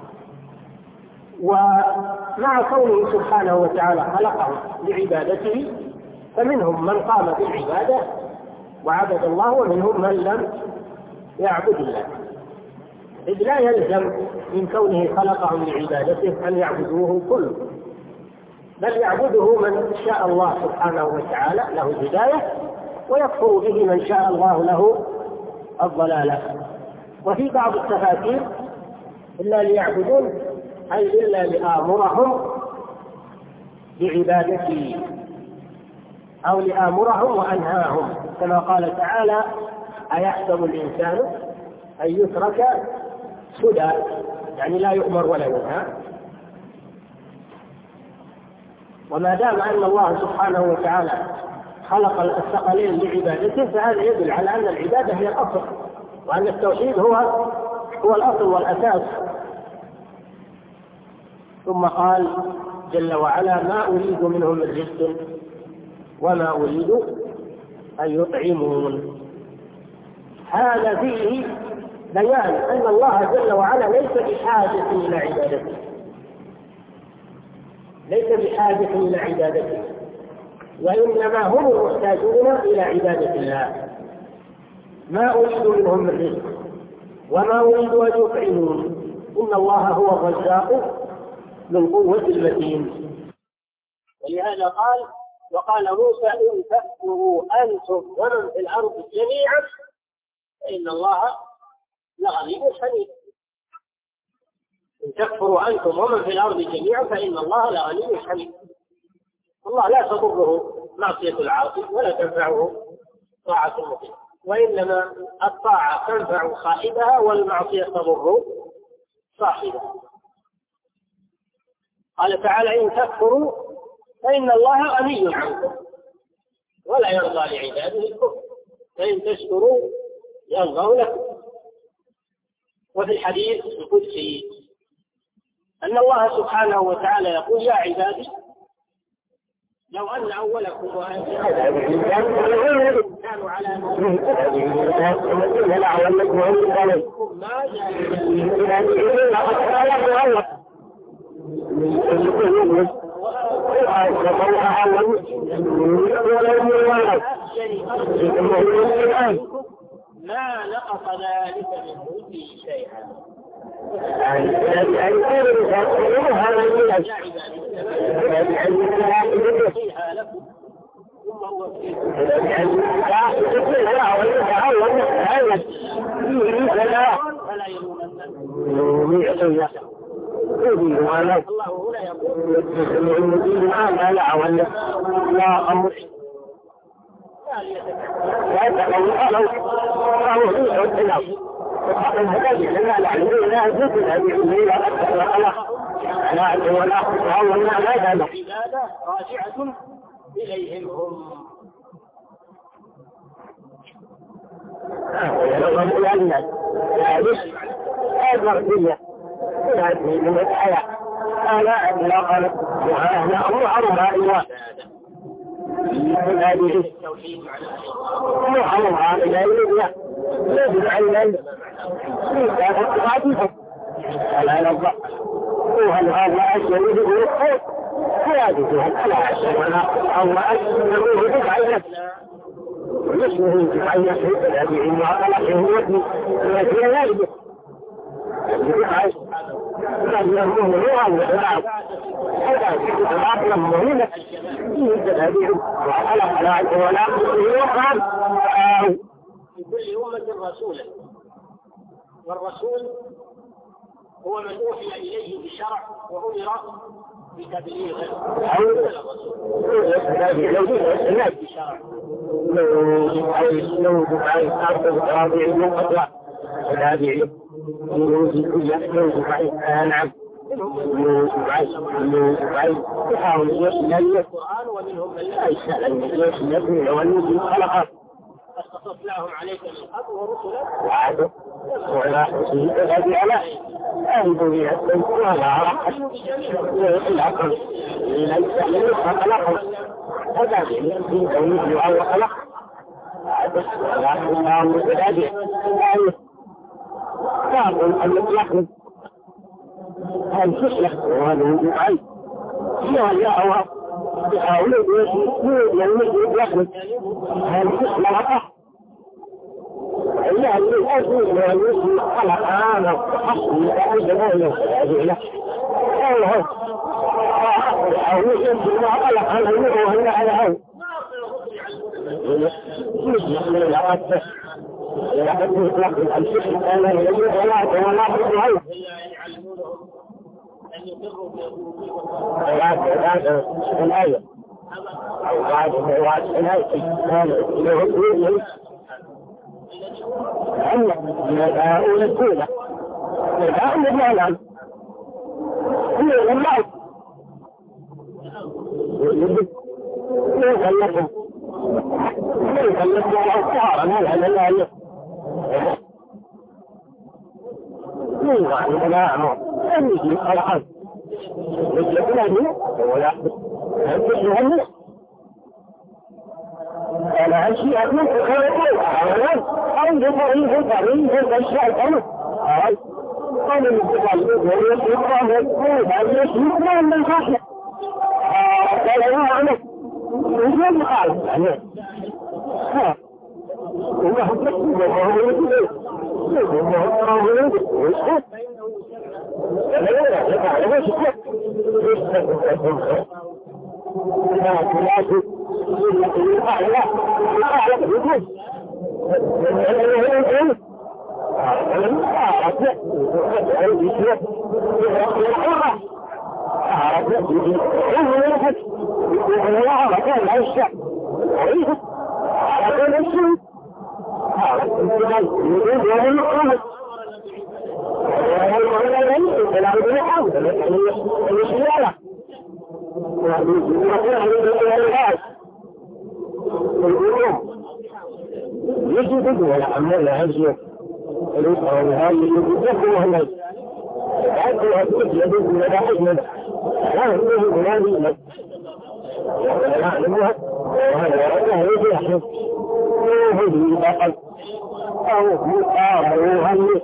Speaker 2: ومع كونه سبحانه وتعالى خلقهم لعبادته، فمنهم من قام بالعبادة وعبد الله، ومنهم من لم يعبد الله، إذ لا يلزم من كونه خلقهم لعبادته أن يعبدوه كله، بل يعبده من شاء الله سبحانه وتعالى له الهداية، ويكفر به من شاء الله له الضلالة. وفي بعض التفاسير: إلا ليعبدون أي إلا لآمرهم بعبادته، أو لآمرهم وأنهاهم، كما قال تعالى: أيحسب الإنسان أن يترك سدى، يعني لا يؤمر ولا ينهى. وما دام أن الله سبحانه وتعالى خلق الثقلين لعبادته، فهذا يدل على أن العبادة هي الأصل، وأن التوحيد هو هو الأصل والأساس. ثم قال جل وعلا: ما أريد منهم من رزق وما أريد أن يطعمون. هذا فيه بيان أن الله جل وعلا ليس بحاجة إلى عبادته، ليس بحاجة إلى عبادته، وإنما هم المحتاجون إلى عبادة الله. ما أريد منهم من رزق وما أريد أن يطعمون، إن الله هو الرزاق ذو القوة المتين. ولهذا قال: وقال موسى: إن تكفروا أنتم ومن في الأرض جميعا فإن الله لغني حميد. إن تكفروا أنتم ومن في الأرض جميعا فإن الله لغني حميد. الله لا تضره معصية العاصي ولا تنفعه طاعة المطيع، وإنما الطاعة تنفع صاحبها والمعصية تضر صاحبها. قال تعالى: إن تكفروا فإن الله غني عنكم ولا يرضى لعباده الكفر، فإن تشكروا يرضى لكم. وفي الحديث القدسي أن الله سبحانه وتعالى يقول: يا عبادي لو أن أولكم وآخركم كانوا على ما ما نقص ذلك من ملكه شيئا. فيها لكم ثم هو فلا يلومن الله هنا يقول:
Speaker 1: لا لا لا أمر
Speaker 2: راجعة إليهم هم.
Speaker 1: من الحياة لا أطلاقا وهذا أمر عرضها إلى هذه التوحيد وعرضها إلى الإله يجب علما يجب القضاء فلا نضع وهل هذا أشياء يجب الخير هذه فلا أشياء الله أشياء يجب على ويسمه عن يحيط الأبيعين وعقلقه ويبني ويبني لا يجب لأن يهمه روحا وإعراض هذا العقل مهمة يجب الأبيعين وعقلق لا يجب ولا يقرب
Speaker 2: في كل أمة رسولا والرسول هو من أوحي إليه بشرع وأمر بتبليغه لو دفعي أرض الرابع المقطع الرابع يروج الحجة لو دفعي نعم لو دفعي لو دفعي تحاول يسمى القرآن ومنهم من لا يسأل يسمى والذي خلقه فاستطلعهم عليك من قبل ورسلا وعادوا ولا حسين الذي على أهدوا بها السيد ولا عرقت العقل ليس من خلقه هذا في دولي وعلى خلق ولكن الله متدابع قابل أن يخلق هل تخلق وهذا هو العين هو جاء بحاول يخلق هل تخلق إلا الأسود والوسط خلق عاما حصل لأجل أوله هذه أوله أو يجب ما خلق على النور وهنا على هو يجب من العواد لقد يطلق الأمسك أنا يجب ولا ولا هو هذا الآية أو بعد الآية الآية أنك من الآن الأولى الآن المعنى هو المعنى يجب لكم يجب لكم الأوصار من هذا الآية يجب الآن أن يجب الآن يجب الآن ولا يجب الآن أنا أشياء من خلقه عند طريق طريق الأشياء كله قال المتكلم ويقرأ ويقول هذا يشبه من الخشية قال هو عنه يجب قال يعني ها الله يكتب وهو يكتب وهو يكتب ويشهد لا لا لا لا يشهد يشهد لا لا يجب ولا عمل هذه الأسرة وهذه يجب وهنا هذه الأسرة يجب ولا حجم لا يجب ولا يجب يعلمها وهذا يجب يحب وهذه بقل أو مقام وهذه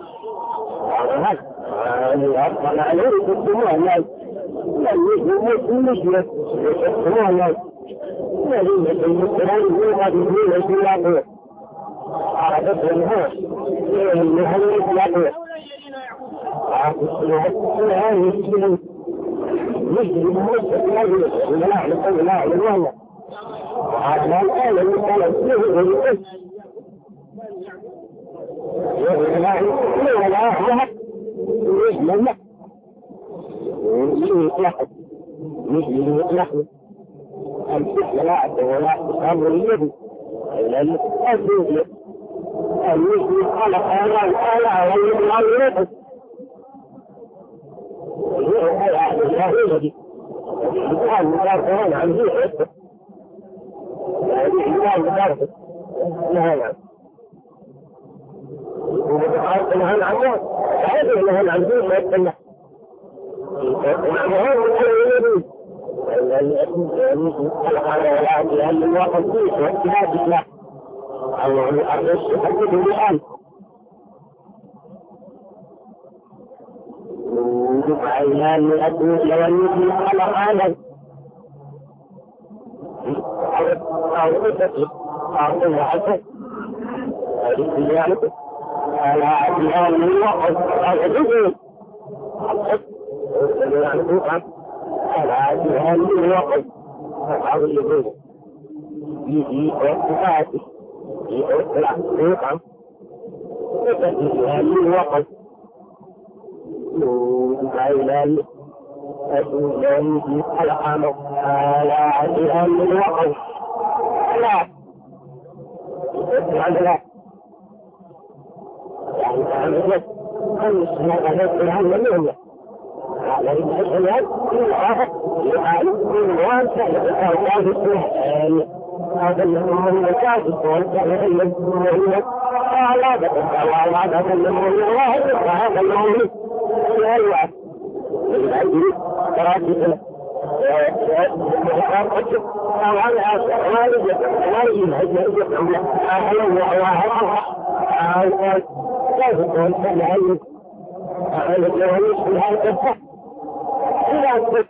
Speaker 2: هذا أصلا عليه يقدموها الناس لا يجب كل يقدموها الناس لا يجب المسلمين وهذه الأسرة عادة الناس اللي هم يطلقوا عادة يجب يجب المسلم لا يعلم لا يعلم عادة الآن المسلم يجب يجب لا يعلم يجب لا يطلق يجب يطلق الفكر لا عدو ولا أمر يجب إلا الأسود الذي خلق هذا الآلة والمعلومات هو الذي كان مدافعون عن ذي حسه هذه كان مدافع نهانا ومتحرك نهانا عنه فهذا نهانا عن ذي ما يتنى
Speaker 1: لأن الواقع فيه واجتهاد الله أو الأرض يحدده الآن عينان يؤدوا إلى أن على عالم أو قصة أو الحسن هذه على عدلان من الوقت أو عدوه على عدلان من الوقت أو الجدود يجي وقفاته يطلع يقع عدلان من الوقت عدلان عدلان في الحلقة على عدلان من الوقت لا عدلان يعني تعمل خمس مرات العام اليوم على الحيوان كل واحد يعاني من واسع الأوقات السهل هذا اللي المكاسب والسهل المسؤولية لا تتبع هذا اللي واحد هذا اللي الواحد من أجل تراجع طبعا والد والد هجر أهلا كيف تقول العلم الجوانب في هذا الفحص إلى أن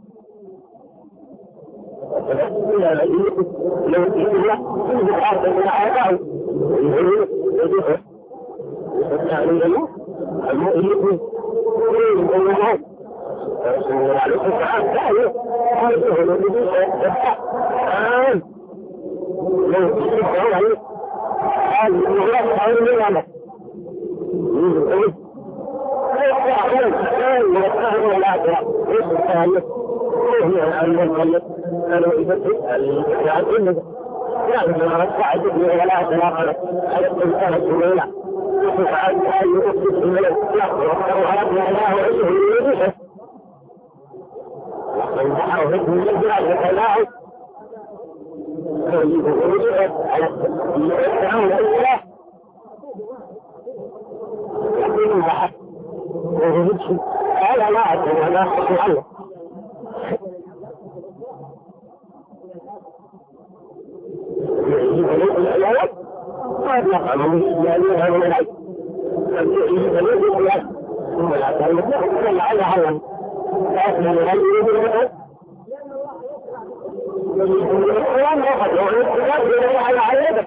Speaker 1: لو إلا في هذا العداء يقول يجب التعليم المؤلف كل الأمهات رسول الله عليه الصلاة والسلام هذه الذي يفتح الآن لو تشبه عليه هذه المغرب حول العمل يقول يقول يقول الآخرة ليس الثالث هي المغلق قالوا إذا يعطينا يعني ما رفع جدي ولا تلاقنا على الإنسان السليلة وفعل أن يؤسس إليه يقول وعرفنا الله وعشه يريده ومن دعاه هدو يجرى وتلاعب يريد على التعاون الإله يقول بحث ويريدش قال لا أعلم ولا أخذ عنه يجب أن العيال قد نقعهم يجيانيها من العيد يجب أن يجب العيال ثم لا تعلم ثم لعل عوام فأثنى لغير يجب العيال القرآن أخذ وعلى القرآن على عيادة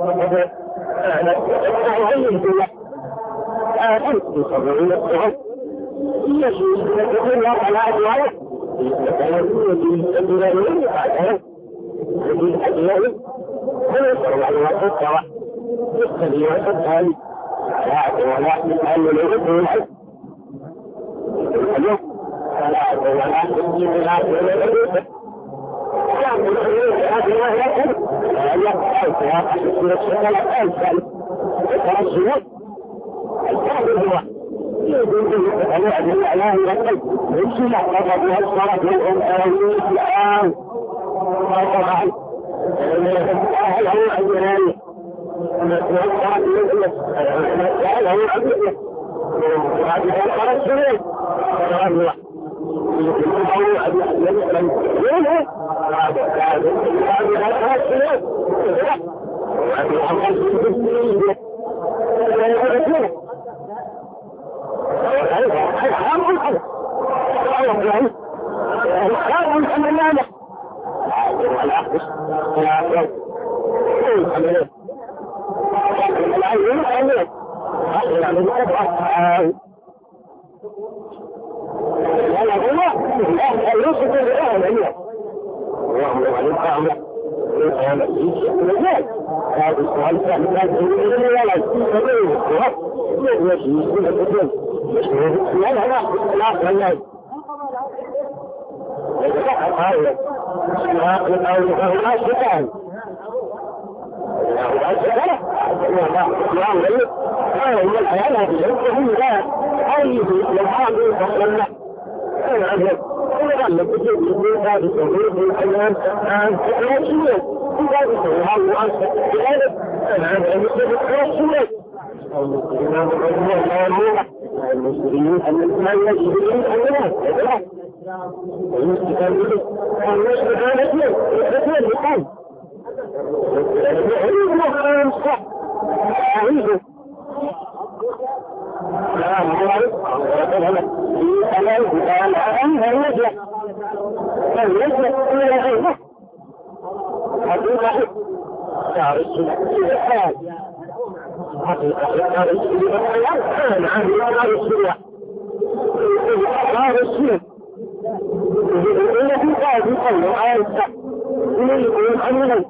Speaker 1: أعلم بالله أعلم بصبرين الصغر يجب أن يكون الله على أدوائه يجب أن يكون بعدها يجب أن يكون ويصر على الصلاة يقتدي ويقتدي ولا يتعلم العلم والعلم اليوم فلا ولا يجب لا يجب يعني الحلول هذه الله يقول لا يقول سواء من الشيء ولا أنسان الترجمات الكامل هو يقول به الوعد الإعلام يقول بسم الله بها الصلاة والأمين الآن وطبعا هل هو عجلاني هل هو عجلاني وهذه الخرج سنين فقال الله يقول هو عجلاني يقول هذه الخرج سنين وهذه الخرج سنين الحرام الحرام الحرام الحرام والعقل والعقل والعقل العين والعين يعني الأبعاد ولا هو لا يوصف بالأهل هي وهم عليهم أعلى هذا السؤال كان لازم يقول ولا يقول يجي يقول الدين لا لا لا لا هذا الأول أول ما شكان هذا هو الحياة هذه هم لا أي لو حاجة فقلنا أنا أجل أنا قال لك تجيب لي هذه التوحيد والحياة عن الرسول هذا هو أنت بهذا أنا أجل أن يصير الرسول المسلمين المسلمين ما يجب أن يكون المسلم كان اثنين اثنين بقلب يعيد مهرم صح يعيده لا مهرم الآن الآن المجلة المجلة إلى غيره حقيقة تعرف الحال حقيقة تعرف الحال عن تعرف السلاح تعرف السلاح إلا في قاعد يقول عايزة إلا يقول عمله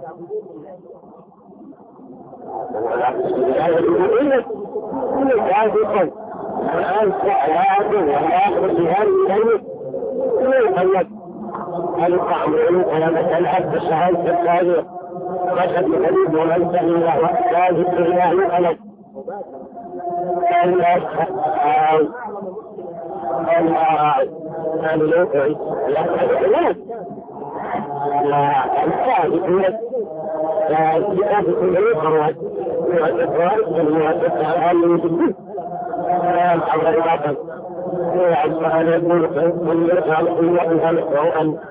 Speaker 1: إلا إلا قاعد يقول عايزة عايزة وعايزة في هذه الكلمة إلا يقول هل الطعم على مثل حتى الشهادة الثانية قصد الحديث ومن سبيل وأحتاج الدنيا يقلب أن أشهد أن أن يوقعي لا لا لا الثابت لك لا الثابت لك والإقرار المؤسسة العامة في الدين لا الحول الباطل ويعز أن يكون من يفعل قوة خلقه أن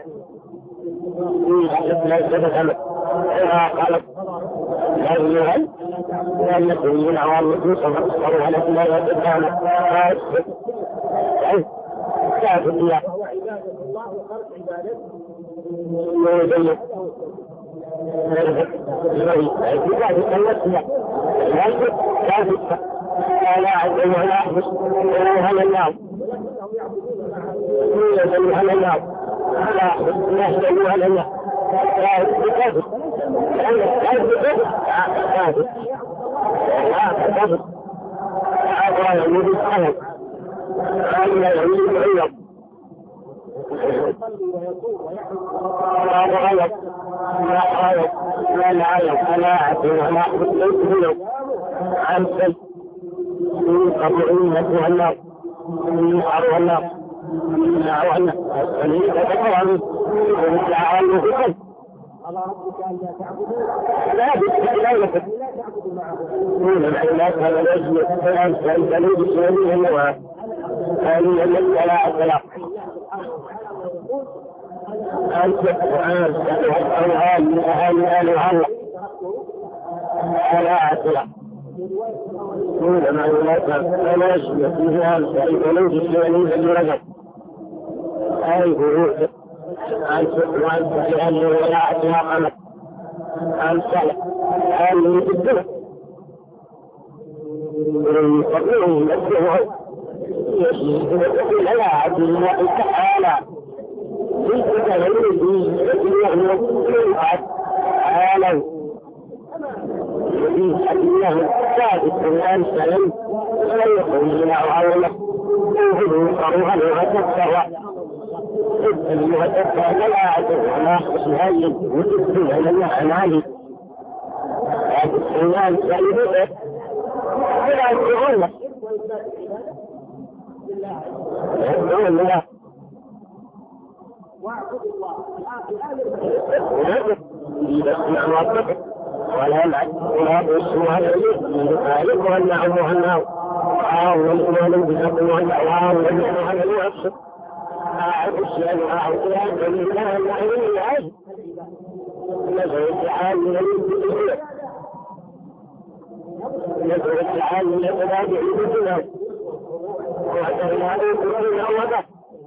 Speaker 1: لا يتبخل إذا قالت لا يهل لأن يكون من عوام النصر أصبروا على ما يتبخل ثابت الله يوجد لا عز ولا أحبس ولا هل النار يوجد هل النار لا أحبس لا يهل هل النار لا بكذب لا بكذب ثابت لا بكذب هذا يريد الخلق هذا يريد العيب لا غلط لا غلط لا العيب لا أعطي ولا أحبس ليس بلو عن سلب من قبعين النار من عرض النار من عرض النار فليس تقوى ومتلع عنه في قلب
Speaker 3: على ربك أن لا تعبدوا
Speaker 1: لا بالتحلالة من العلاج هذا الأجل فأنت لي بسؤالي النوع هذه التي لا أطلع أنت وأنت والأوهام من أهالي آل الله لا أطلع كل ما يلاقى فلا يشبه فيها فإذا بسؤالي الذي رجل أي بروح أنت وأنت لأنه لا أطلع لك أنت أهل الدنيا يقولون نفسه يقول لا عبد الله تعالى ليس كذلك يقول تعالى في حديثه ثابت الآن سلم ولا يقول لنا عوالة يقولون قروها لغتك المغتك لا عدو ولا خشهاي وتبدو لنا عنالي هذا السلام سلمه ولا يقول لك يقول الله
Speaker 3: واعبد الله
Speaker 1: الآن ولا معك ولا بسوها يقول أن عموها النار وعاو والإيمان بسبب وعاو والإيمان على الوحش أعب الشيء وعاو الإيمان بالله المعين العجل نزل التعال من الإنسان نزل التعال من التبادع بالله وعدنا عليه كل عوضة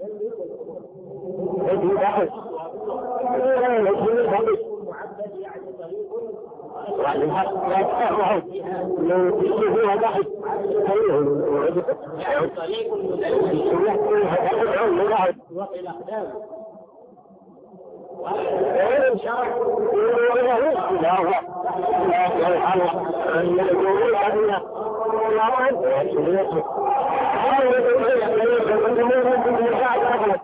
Speaker 1: يجب بحث لا يجب بحث وعلى الحق لا تفعله لو تشبهها بحث خيرهم طريق المدعي وقي الأقدام وإن شرح لا هو لا يفعل أن يقول أبنى لا أنت يسليته هذا يقول لك من الأحلام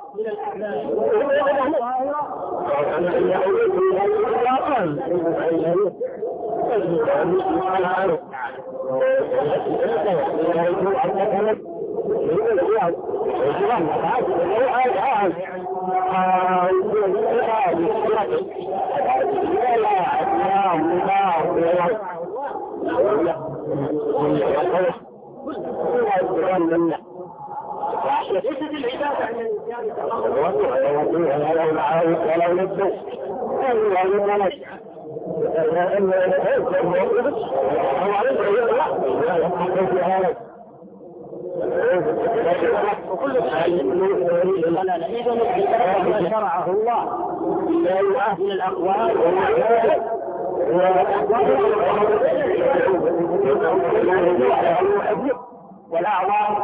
Speaker 1: أنا أن يقول لا قال
Speaker 2: ليست العبادة أن الإنسان يتقرب
Speaker 1: ولو لبس
Speaker 2: وكل ما شرعه الله من الأقوال والأعوام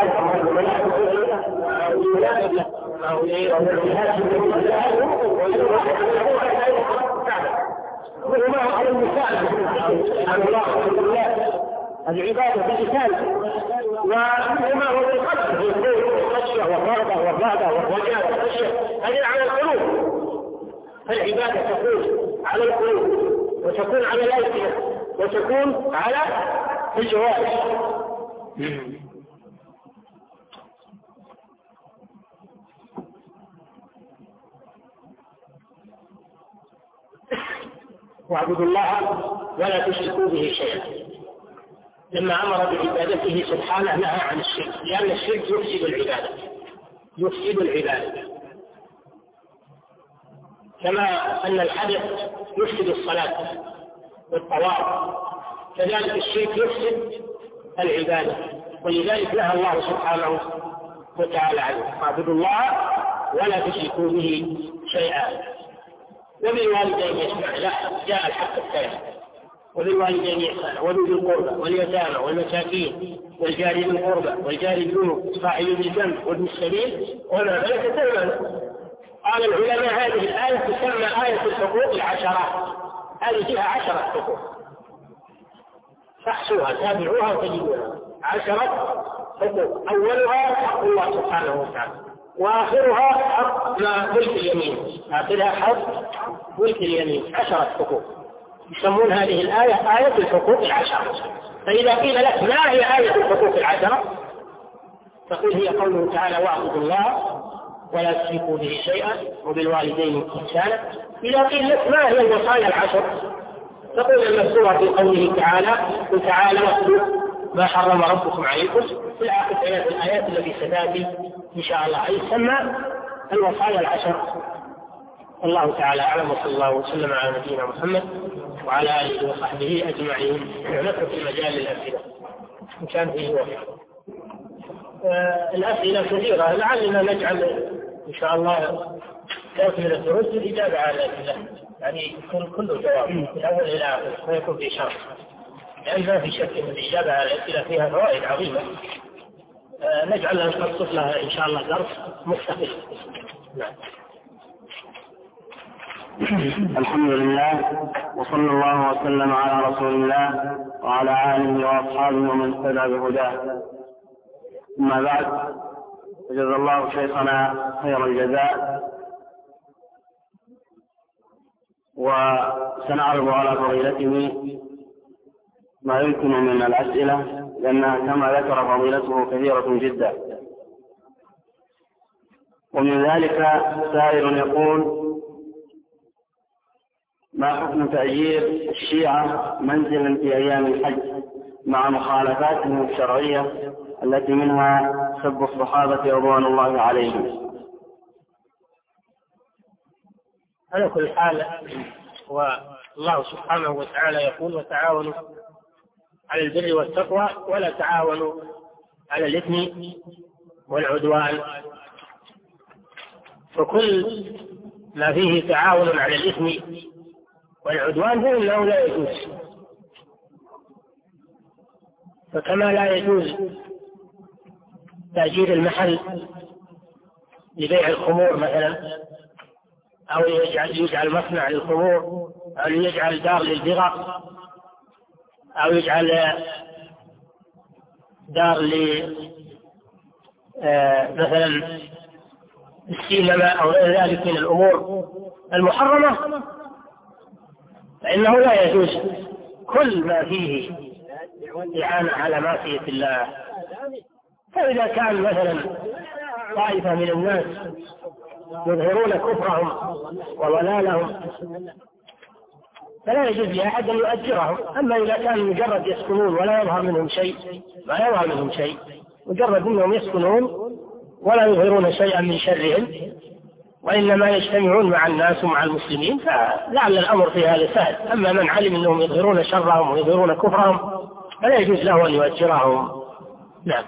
Speaker 2: وما على المثال عن الله العبادة باللسان وما هو بالقلب في القلوب الخشية والرغبة والرهبة والرجاء والخشية هذه على القلوب. فالعبادة تكون على القلوب وتكون على الألسنة وتكون على الجوارح. واعبدوا الله ولا تشركوا به شيئا. لما أمر بعبادته سبحانه نهى عن الشرك، لأن الشرك يفسد العبادة يفسد العبادة كما أن الحدث يفسد الصلاة والطواف، كذلك الشرك يفسد العبادة، ولذلك نهى الله سبحانه وتعالى عنه. واعبدوا الله ولا تشركوا به شيئا. وبالوالدين يسمع لا جاء الحق الثاني، وبالوالدين يسمع وذوي القربى واليتامى والمساكين والجار ذي القربى والجار الجنوب صاحب بالجنب وابن السبيل وما ملكت ايمانكم. قال العلماء هذه الآية تسمى آية الحقوق العشرة، هذه فيها عشرة حقوق فاحصوها تابعوها وتجدوها عشرة حقوق. أولها حق الله سبحانه وتعالى، وآخرها حق ملك اليمين، آخرها حق ملك اليمين، عشرة حقوق. يسمون هذه الآية آية الحقوق العشرة. فإذا قيل لك ما هي آية الحقوق العشرة تقول هي قوله تعالى واعبدوا الله ولا تشركوا به شيئا وبالوالدين إحسانا. إذا قيل لك ما هي الوصايا العشر تقول المذكورة في قوله تعالى قل تعالوا واتلوا ما حرم ربكم عليكم في آخر آيات الآيات التي ستأتي إن شاء الله، أي تسمى الوصايا العشر. الله تعالى أعلم، وصلى الله وسلم على نبينا محمد وعلى آله وصحبه أجمعين. نترك المجال للأسئلة إن كان فيه وقت. آه الأسئلة كثيرة، لعلنا نجعل إن شاء الله كافية الدروس الإجابة على الأسئلة، يعني يكون كله جواب من الأول إلى آخر ويكون في شرح، لأن ما في شك أن الإجابة على الأسئلة فيها فوائد عظيمة. آه نجعل نخصص لها إن شاء الله درس مستقل. نعم.
Speaker 1: الحمد لله وصلى الله وسلم على رسول الله وعلى آله وأصحابه ومن اهتدى بهداه. أما بعد، جزا الله شيخنا خير الجزاء، وسنعرض على فضيلته ما يمكن من الأسئلة، لأنها كما ذكر فضيلته كثيرة جدا. ومن ذلك سائل يقول: ما حكم تأجير الشيعة منزلا في أيام الحج مع مخالفاتهم الشرعية التي منها سب الصحابة رضوان الله عليهم؟
Speaker 2: على كل حال، والله سبحانه وتعالى يقول: وتعاونوا على البر والتقوى ولا تعاونوا على الإثم والعدوان. فكل ما فيه تعاون على الإثم والعدوان فإنه لا يجوز. فكما لا يجوز تأجير المحل لبيع الخمور مثلا، أو يجعل, يجعل مصنع للخمور، أو يجعل دار للبغى، أو يجعل دار ل مثلا السينما أو غير ذلك من الأمور المحرمة، فإنه لا يجوز كل ما فيه إعانة على معصية الله. فإذا كان مثلا طائفة من الناس يظهرون كفرهم وضلالهم فلا يجوز لأحد أن يؤجرهم. أما إذا كان مجرد يسكنون ولا يظهر منهم شيء، ما يظهر منهم شيء، مجرد أنهم يسكنون ولا يظهرون شيئا من شرهم، وإنما يجتمعون مع الناس ومع المسلمين، فلعل الأمر في هذا سهل. أما من علم أنهم يظهرون شرهم ويظهرون كفرهم فلا يجوز له أن يؤجرهم. نعم.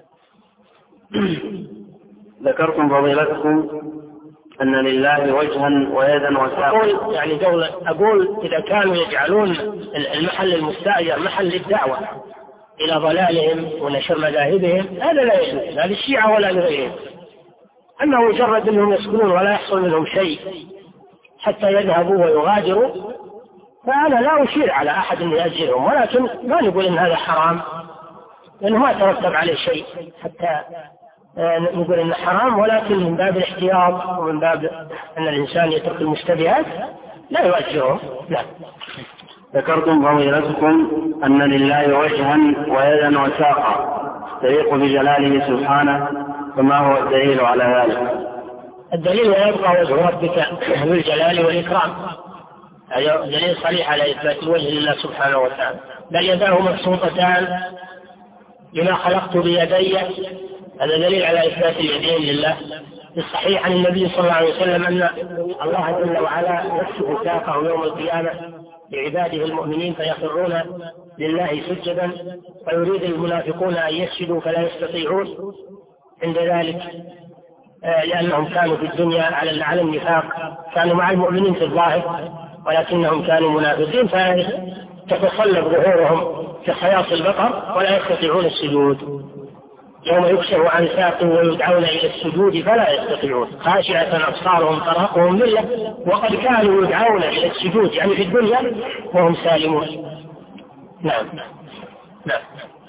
Speaker 1: ذكرتم فضيلتكم أن لله وجها ويدا وساقا.
Speaker 2: أقول يعني دولة أقول إذا كانوا يجعلون المحل المستأجر محل للدعوة إلى ضلالهم ونشر مذاهبهم هذا لا يجوز، لا للشيعة ولا لغيرهم. أما مجرد أنهم يسكنون ولا يحصل منهم شيء حتى يذهبوا ويغادروا فأنا لا أشير على أحد أن يأجرهم، ولكن ما نقول أن هذا حرام لأنه ما ترتب عليه شيء حتى نقول أنه حرام، ولكن من باب الاحتياط ومن باب أن الإنسان يترك المشتبهات لا يؤجرهم. لا.
Speaker 1: ذكرتم فضيلتكم أن لله وجها ويدا وساقا تليق بجلاله سبحانه، فما هو الدليل على ذلك؟
Speaker 2: الدليل يبقى وجه ربك ذو الجلال والإكرام، هذا دليل صريح على إثبات الوجه لله سبحانه وتعالى. بل يداه مبسوطتان لما خلقت بيدي، هذا دليل على إثبات اليدين لله. في الصحيح عن النبي صلى الله عليه وسلم أن الله جل وعلا يكشف ساقه يوم القيامة لعباده المؤمنين فيخرون لله سجدا، فيريد المنافقون أن يسجدوا فلا يستطيعون عند ذلك لأنهم كانوا في الدنيا على النفاق، كانوا مع المؤمنين في الظاهر ولكنهم كانوا منافقين فتتصلب ظهورهم كخياط البقر ولا يستطيعون السجود. يوم يكشف عن ساق ويدعون إلى السجود فلا يستطيعون، خاشعة أبصارهم ترهقهم ذلة وقد كانوا يدعون إلى السجود يعني في الدنيا وهم سالمون. نعم. نعم.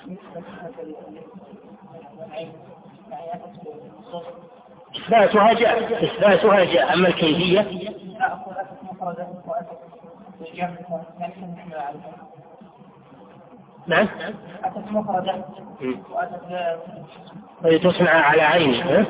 Speaker 2: إثباتها جاء إثباتها جاء أما الكيفية نعم أتت مفردة وأتت تصنع على عينها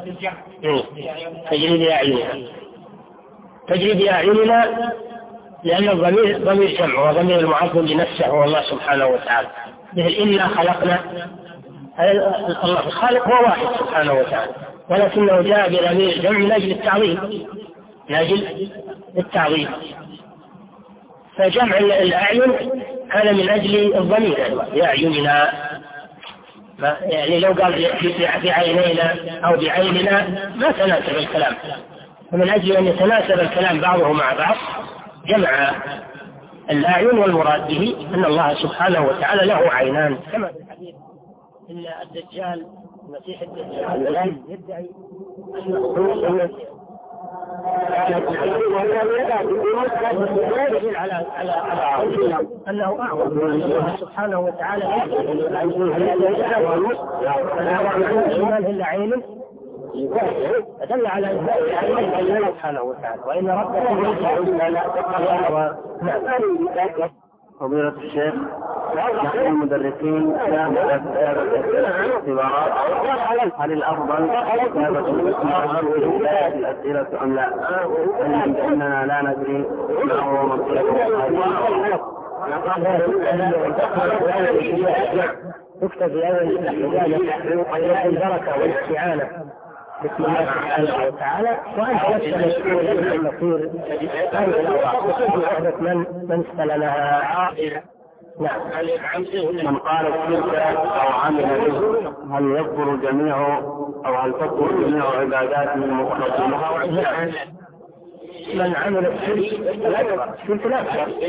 Speaker 2: تجري بأعينها تجري بأعيننا لأن الضمير ضمير جمع وضمير المعظم لنفسه هو الله سبحانه وتعالى، مثل إنا خلقنا الله الخالق هو واحد سبحانه وتعالى، ولكنه جاء بضمير جمع من أجل التعظيم من أجل التعظيم فجمع الأعين هذا من أجل الضمير بأعيننا، يعني لو قال بعينينا أو بعيننا ما تناسب الكلام، فمن أجل أن يتناسب الكلام بعضه مع بعض جمع الأعين، والمراد به أن الله سبحانه وتعالى له عينان كما في الحديث إن الدجال المسيح الدجال يدعي أنه على على على أنه أعظم الله سبحانه وتعالى الإيمان إلا عين دل على الله سبحانه وتعالى وإن ربك لا
Speaker 1: فضيلة الشيخ نحن المدرسين نعمل اختبارات هل الأفضل كتابة الاختبارات في الأسئلة أم لا؟ لأننا لا ندري ما هو مصير
Speaker 2: تكتب في أول الأحيان البركة والاستعانة بسم الله سبحانه وتعالى، وأنت لست مسؤول عن المصير هذه الأوراق من من استلمها. نعم.
Speaker 1: من قال الشرك أو عمل به هل يكفر جميع أو هل تكفر جميع عباداته المخلصة؟
Speaker 2: من عمل الشرك الشرك لا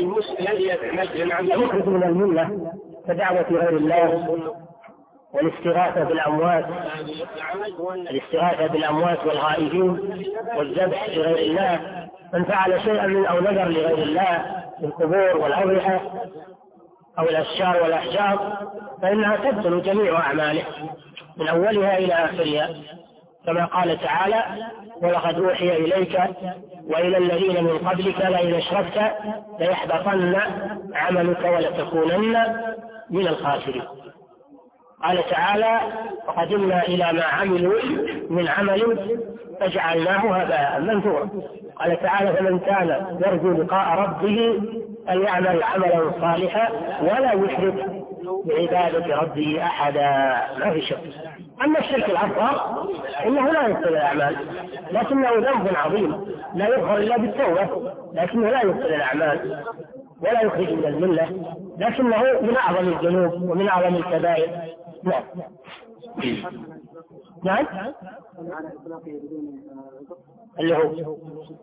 Speaker 2: يخرج من الملة كدعوة غير الله والاستغاثة بالأموات الاستغاثة بالأموات والغائبين والذبح لغير الله. من فعل شيئا من أو نذر لغير الله في القبور والأضرحة أو الأشجار والأحجار فإنها تبطل جميع أعماله من أولها إلى آخرها، كما قال تعالى ولقد أوحي إليك وإلى الذين من قبلك لئن أشركت ليحبطن عملك ولتكونن من الخاسرين. قال تعالى وقدمنا إلى ما عملوا من عمل فجعلناه هباء منثورا. قال تعالى فمن كان يرجو لقاء ربه فليعمل عملا صالحا ولا يشرك بعبادة ربه أحدا. ما في شك أما الشرك الأصغر إنه لا يبطل الأعمال، لكنه ذنب عظيم لا يغفر إلا بالتوبة، لكنه لا يبطل الأعمال ولا يخرج من الملة، لكنه من أعظم الذنوب ومن أعظم الكبائر. نعم. نعم. اللي هو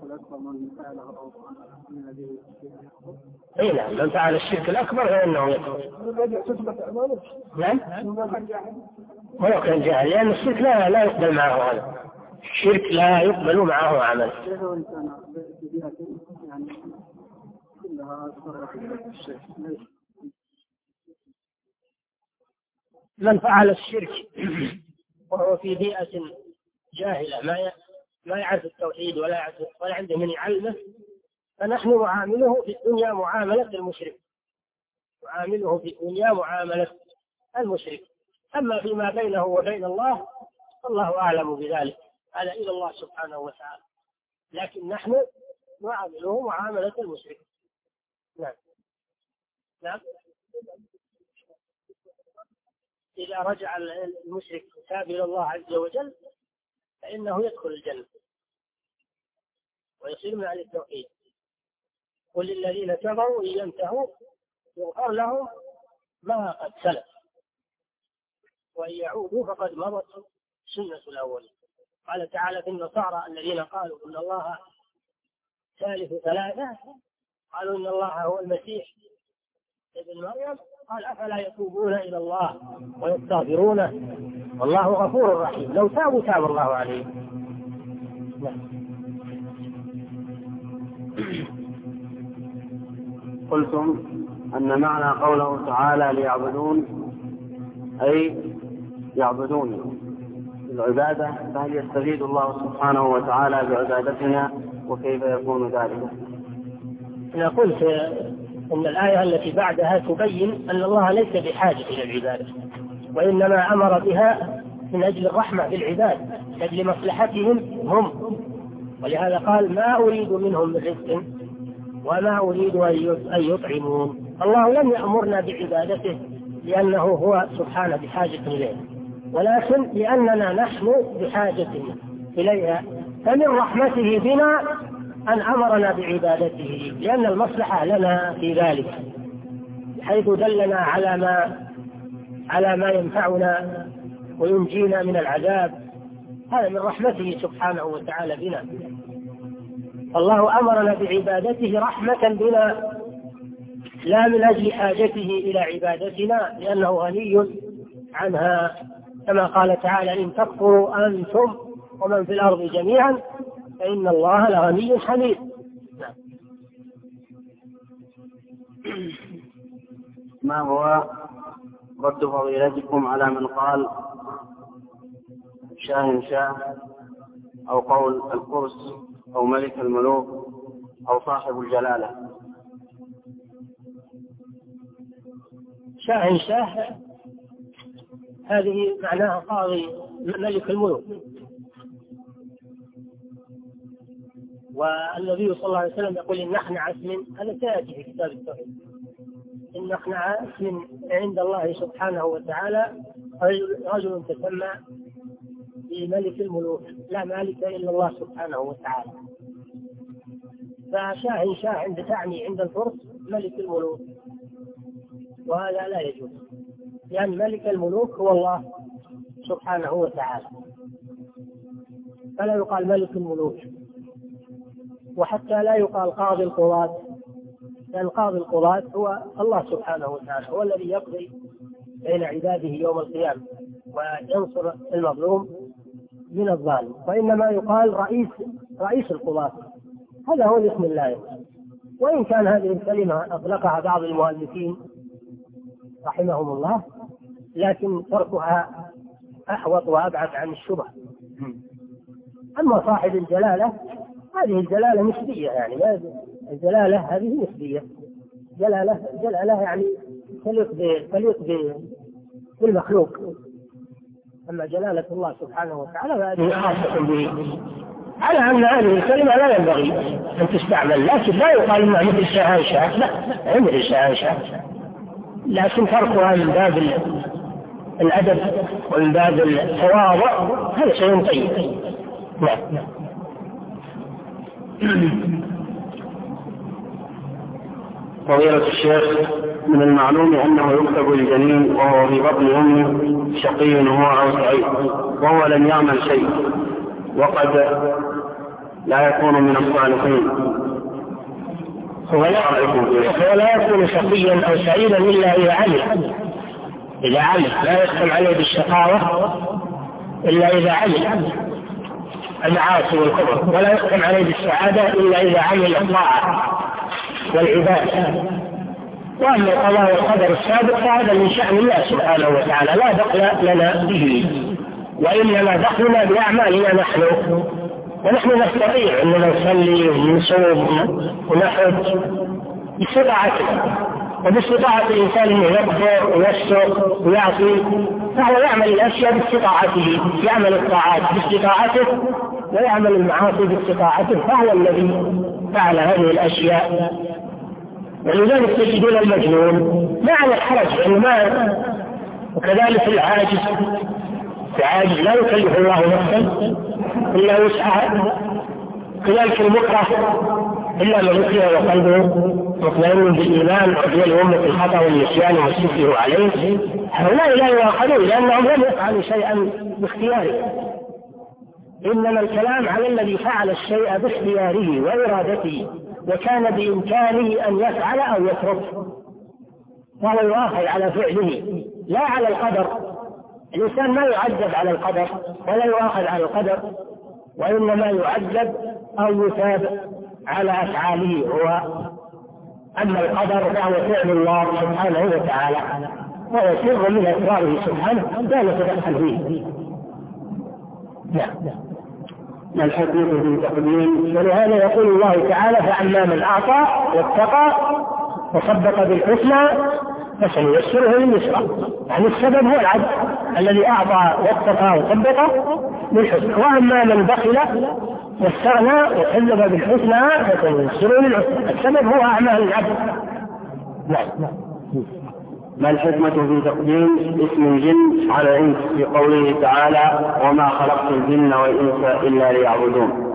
Speaker 2: اي نعم، من فعل الشرك الأكبر فإنه يكفر. نعم. ولو كان جاهل، لأن الشرك لا لا يقبل معه هذا، الشرك لا يقبل معه عمل. من فعل الشرك وهو في بيئة جاهلة ما لا يعرف التوحيد ولا يعرف ولا عنده من يعلمه، فنحن نعامله في الدنيا معاملة المشرك، نعامله في الدنيا معاملة المشرك. أما فيما بينه وبين الله الله أعلم بذلك، هذا إلى الله سبحانه وتعالى، لكن نحن نعامله معاملة المشرك. نعم. نعم. إذا رجع المشرك تاب إلى الله عز وجل فإنه يدخل الجنة ويصير من أهل التوحيد. قل للذين كفروا إن ينتهوا يغفر لهم ما قد سلف وإن يعودوا فقد مضت سنة الأولين. قال تعالى في النصارى الذين قالوا إن الله ثالث ثلاثة، قالوا إن الله هو المسيح ابن مريم، قال أفلا يتوبون إلى الله ويستغفرونه والله غفور رحيم، لو تابوا تاب الله عليهم.
Speaker 1: قلتم أن معنى قوله تعالى ليعبدون أي يعبدون العبادة، فهل يستفيد الله سبحانه وتعالى بعبادتنا وكيف يكون ذلك؟
Speaker 2: أنا قلت أن الآية التي بعدها تبين أن الله ليس بحاجة إلى العبادة، وإنما أمر بها من أجل الرحمة بالعباد، من أجل مصلحتهم هم، ولهذا قال ما أريد منهم من رزق وما أريد أن يطعمون. الله لم يأمرنا بعبادته لأنه هو سبحانه بحاجة إليه، ولكن لأننا نحن بحاجة إليها، فمن رحمته بنا أن أمرنا بعبادته، لأن المصلحة لنا في ذلك، حيث دلنا على ما على ما ينفعنا وينجينا من العذاب. هذا من رحمته سبحانه وتعالى بنا. الله أمرنا بعبادته رحمة بنا لا من أجل حاجته إلى عبادتنا، لأنه غني عنها، كما قال تعالى إن تكفروا أنتم ومن في الأرض جميعا فإن الله لغني حميد.
Speaker 1: ما هو رد فضيلتكم على من قال شاه شاه أو قول القرس أو ملك الملوك أو صاحب الجلالة؟
Speaker 2: شاه شاه هذه معناها قاضي ملك الملوك، والنبي صلى الله عليه وسلم يقول إن نخنع اسم، هذا سيأتي في كتاب التوحيد، إن نخنع اسم عند الله سبحانه وتعالى رجل تسمى بملك الملوك، لا مالك إلا الله سبحانه وتعالى. فشاه شاه عند تعني عند الفرس ملك الملوك، وهذا لا يجوز، لأن ملك الملوك هو الله سبحانه وتعالى، فلا يقال ملك الملوك. وحتى لا يقال قاضي القضاة، لأن قاضي القضاة هو الله سبحانه وتعالى، هو الذي يقضي بين عباده يوم القيامة وينصر المظلوم من الظالم، وإنما يقال رئيس رئيس القضاة، هذا هو الاسم اللائق. وإن كان هذه الكلمة أطلقها بعض المؤلفين رحمهم الله، لكن تركها أحوط وأبعد عن الشبه. أما صاحب الجلالة هذه الجلالة نسبية، يعني الجلالة هذه نسبية، جلالة جلالة يعني تليق تليق بالمخلوق، أما جلالة الله سبحانه وتعالى فهذه خاصة به، على أن هذه الكلمة لا ينبغي أن تستعمل، لكن لا يقال إنها مثل شاه شاه، لا مثل شاه شاه، لكن تركها من باب
Speaker 1: الأدب ومن باب التواضع هذا شيء طيب. نعم.
Speaker 4: فضيلة الشيخ، من المعلوم أنه يكتب الجنين وهو في بطن أمه شقي هو أو سعيد وهو لم يعمل شيء، وقد لا يكون من الصالحين،
Speaker 1: هو لا يكون شقيا أو سعيدا إلا إذا عمل. إذا عمل لا يحكم عليه بالشقاوة إلا إذا عمل المعاصي والكفر، ولا يحكم عليه بالسعادة إلا إذا عمل الطاعة والعبادة. وأما القضاء والقدر السابق فهذا من شأن الله سبحانه وتعالى لا دخل لنا به، وإنما دخلنا بأعمالنا نحن، ونحن نستطيع أننا نصلي ونصوم ونحج باستطاعتنا، وباستطاعة الإنسان أنه يكفر ويسرق ويعصي، فهو يعمل الأشياء باستطاعته، يعمل الطاعات باستطاعته ويعمل المعاصي باستطاعته، فهو الذي فعل هذه الأشياء. ولذلك تجدون المجنون ما على الحرج إنه ما، وكذلك العاجز، العاجز لا يكلف الله نفسا إلا وسعها، كذلك المكره إلا من أكره وقلبه مطمئن بالإيمان وهي الأمة الخطأ والنسيان والسفه عليه، هؤلاء لا يؤاخذون لأنهم لم يفعلوا شيئا باختياره، إنما الكلام على الذي فعل الشيء باختياره وإرادته وكان بإمكانه أن يفعل أو يترك، فهو يؤاخذ على فعله لا على القدر. الإنسان ما يعذب على القدر ولا يؤاخذ على القدر، وإنما يعذب أو يثاب على أفعاله هو. أما القدر فهو فعل الله سبحانه وتعالى، وهو سر من أسراره سبحانه لا نتدخل فيه. نعم.
Speaker 4: ما الحكمة في تقديم؟
Speaker 1: ولهذا يقول الله تعالى: فأما من أعطى واتقى وصدق بالحسنى فسنيسره لليسرى. يعني السبب هو العدل الذي أعطى واتقى وصدق بالحسنى، وأما من بخل واستغنى وكذب بالحسنى فسنيسره للعسرى. السبب هو أعمال العبد. نعم.
Speaker 4: ما الحكمة في تقديم اسم الجن على الإنس في قوله تعالى: وما خلقت الجن والإنس إلا ليعبدون؟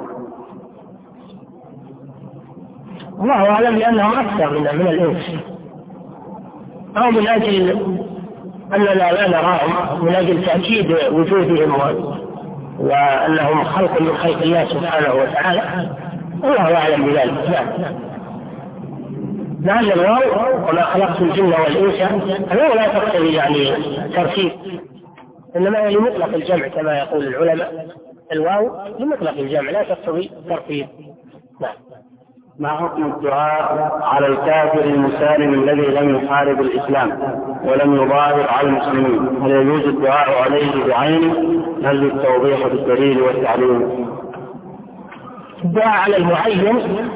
Speaker 1: الله أعلم لأنهم أكثر من, من الإنس، أو من أجل أننا لا نراهم، من أجل تأكيد وجودهم وأنهم خلق من خلق الله سبحانه وتعالى. الله أعلم بذلك. نعم. لأن الواو وما خلقت الجن والإنس الواو لا تقتضي يعني ترتيب، إنما هي لمطلق الجمع كما يقول العلماء، الواو لمطلق الجمع لا تقتضي ترتيب. نعم.
Speaker 4: ما حكم الدعاء على الكافر المسالم الذي لم يحارب الإسلام ولم يظاهر على المسلمين؟ هل يجوز الدعاء عليه بعينه؟ هل للتوضيح بالدليل والتعليم؟
Speaker 1: الدعاء على المعين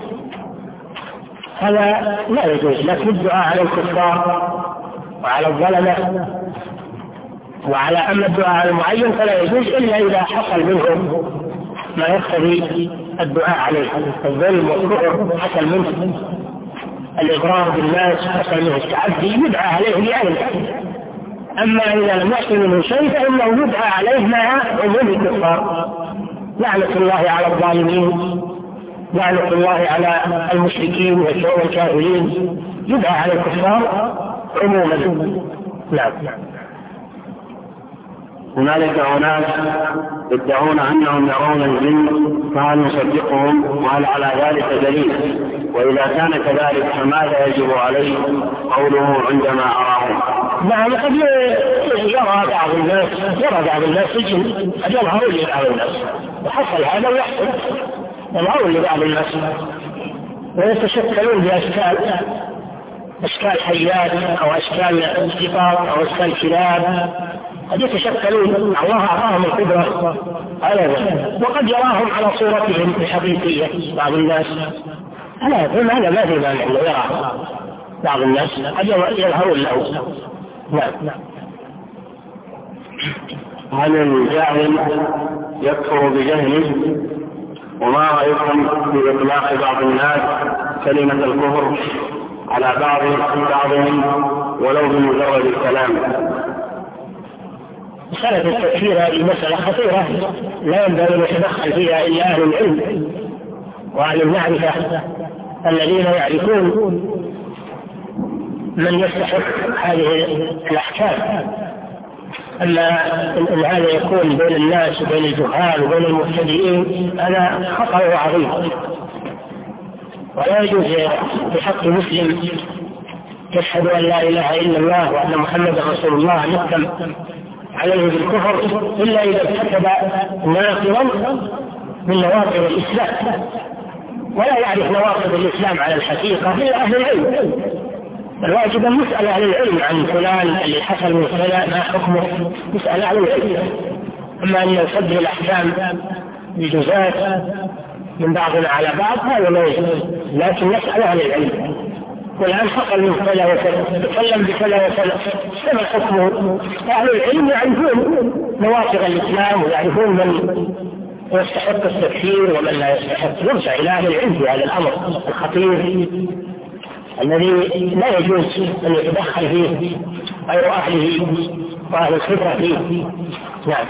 Speaker 1: هذا لا يجوز، لكن الدعاء على الكفار وعلى الظلمة وعلى أما الدعاء على المعين فلا يجوز إلا إذا حصل منه ما يقتضي الدعاء عليه، الظلم والكفر حصل منه، الإضرار بالناس حصل منه، التعدي يدعى عليه بعينه. أما إذا لم يحصل منه شيء فإنه يدعى عليه مع عموم الكفار. لعنة الله على الظالمين، لعنة الله على المشركين والكافرين، يدعى على الكفار عموما. نعم.
Speaker 4: هنالك أناس يدعون أنهم يرون الجن، فهل نصدقهم وهل على ذلك دليل؟ وإذا كان كذلك فماذا يجب عليه قوله عندما أراهم؟
Speaker 1: نعم، قد يرى بعض الناس يرى بعض الناس الجن، قد يظهر لبعض الناس، وحصل هذا ويحصل يظهر لبعض الناس ويتشكلون بأشكال أشكال حيات أو أشكال قطط أو أشكال كلاب، قد يتشكلون. الله أعطاهم القدرة على ذلك، وقد يراهم على صورتهم الحقيقية بعض الناس. ألا هذا ما في مانع أنه يرى بعض الناس قد يظهرون له. نعم.
Speaker 4: هل الجاهل يكفر بجهله؟ وما رأيكم في إطلاق بعض الناس كلمة الكفر على بعض بعضهم ولو بمجرد الكلام؟
Speaker 2: مسألة التكفير هذه مسألة خطيرة لا ينبغي أن يتدخل فيها إلا أهل العلم وأهل المعرفة الذين يعرفون من يستحق هذه الأحكام. أما أن هذا يكون بين الناس وبين الجهال وبين المبتدئين هذا خطر عظيم، ولا يجوز بحق مسلم يشهد أن لا إله إلا الله وأن محمد رسول الله يحكم عليه بالكفر إلا إذا ارتكب ناقضا من نواقض الإسلام، ولا يعرف نواقض الإسلام على الحقيقة إلا أهل العلم. الواجب أن نسأل أهل العلم عن فلان اللي حصل من فلان ما حكمه، نسأل أهل العلم. أما أن يصدر الأحكام بجزات من بعضنا على بعض هذا لا يجوز، لكن نسأل أهل العلم والآن حصل من كذا وكذا تكلم بكذا وكذا كما حكمه. أهل العلم يعرفون نواقض الإسلام ويعرفون من يستحق التكفير ومن لا يستحق. يرجع إلى أهل العلم في هذا الأمر الخطير الذي لا يجوز أن يتدخل فيه غير أهله وأهل الخبرة فيه. نعم.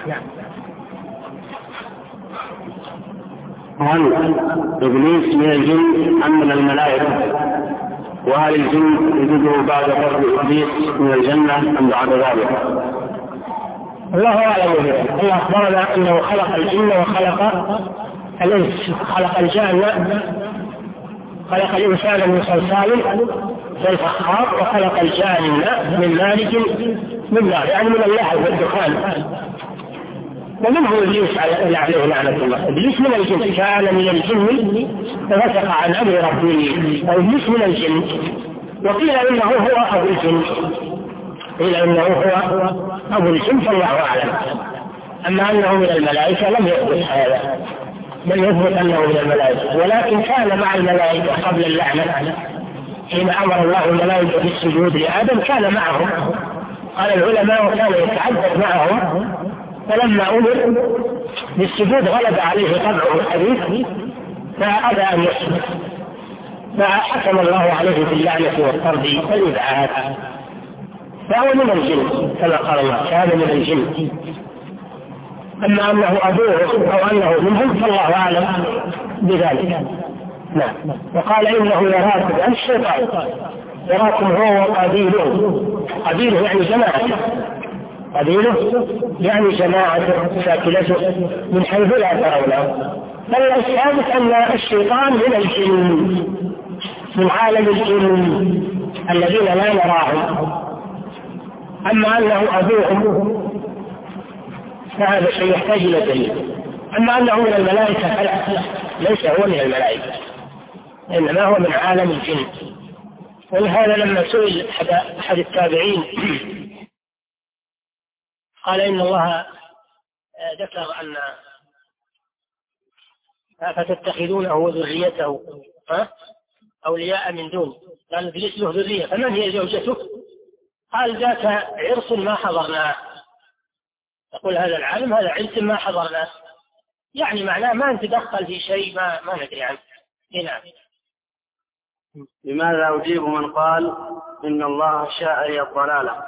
Speaker 4: هل إبليس من الجن أم من الملائكة؟ وهل الجن يجده بعد طرد إبليس من الجنة أم بعد ذلك؟
Speaker 2: الله أعلم به. الله أخبرنا أنه خلق الجن وخلق الإنس، خلق الجن خلق الإنسان من صلصال كالفخار وخلق الجان من مارج من نار، يعني من اللهب والدخان. ومنه إبليس عليه لعنة الله. إبليس من الجن، كان من الجن ففسق عن أمر ربه. وإبليس من الجن، وقيل إنه هو أبو الجن، قيل إنه هو أبو الجن فالله أعلم. أما أنه من الملائكة لم يثبت هذا، لم يثبت أنه من الملائكة، ولكن كان مع الملائكة قبل اللعنة حين أمر الله الملائكة بالسجود لآدم كان معهم. قال العلماء وكان يتعبد معهم، فلما أمر بالسجود غلب عليه طبعه الحديث فأبى أن يسجد، فحكم الله عليه باللعنة والطرد والإبعاد. فهو من الجن كما قال الله، كان من الجن. أما أنه أبوه أو أنه منهم فالله أعلم بذلك. نعم. وقال إنه يراكم عن الشيطان، يراكم هو وقبيله. قبيله يعني جماعة، قبيله يعني جماعة ساكنته من حيث لا ترونه. بل الثابت أن الشيطان من الجن، من عالم الجن الذين لا نراهم. أما أنه أبوهم فهذا شيء يحتاج إلى دليل. أما أنه من الملائكة فلا، ليس هو من الملائكة، إنما هو من عالم الجن. ولهذا لما سئل أحد التابعين قال إن الله ذكر أن فتتخذونه وذريته أولياء من دون، قال إبليس له ذرية فمن هي زوجته؟ قال ذاك عرس ما حضرناه. يقول هذا العالم هذا عرس ما حضرناه، يعني معناه ما نتدخل في شيء ما ما ندري عنه. نعم.
Speaker 4: لماذا أجيب من قال إن الله شاء لي الضلالة؟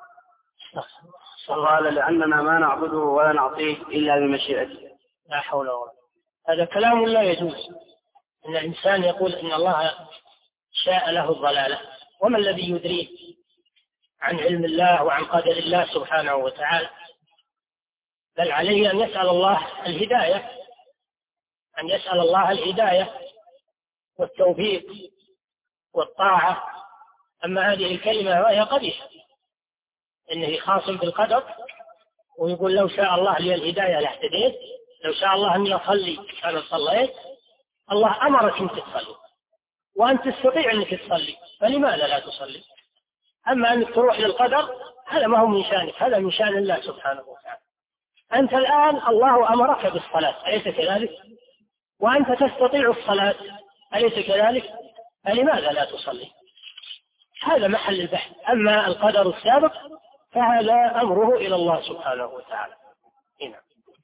Speaker 4: قال لأننا ما نعبده ولا نعطيه إلا بمشيئته.
Speaker 2: لا حول ولا قوة. هذا كلام لا يجوز، إن الإنسان يقول إن الله شاء له الضلالة. وما الذي يدريه عن علم الله وعن قدر الله سبحانه وتعالى؟ بل عليه أن يسأل الله الهداية، أن يسأل الله الهداية والتوفيق والطاعة. أما هذه الكلمة وهي قبيحة، إنه خاصم بالقدر ويقول لو شاء الله لي الهداية لاهتديت، لو شاء الله أني أصلي أنا صليت. الله أمرك أنك تصلي وأنت تستطيع أنك تصلي، فلماذا لا تصلي؟ أما أنك تروح للقدر هذا ما هو من شأنك، هذا من شأن الله سبحانه وتعالى. أنت الآن الله أمرك بالصلاة أليس كذلك؟ وأنت تستطيع الصلاة أليس كذلك؟ فلماذا لا تصلي؟ هذا محل البحث. أما القدر السابق فهذا أمره إلى الله سبحانه وتعالى. هنا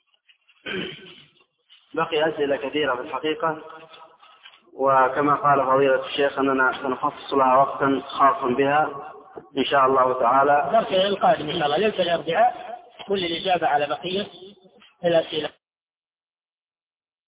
Speaker 4: بقي أسئلة كثيرة في الحقيقة، وكما قال فضيلة الشيخ أننا سنخصص لها وقتا خاصا بها إن شاء الله تعالى.
Speaker 2: درس القادم إن شاء الله ليلة الأربعاء
Speaker 5: تكون الإجابة على بقية الأسئلة.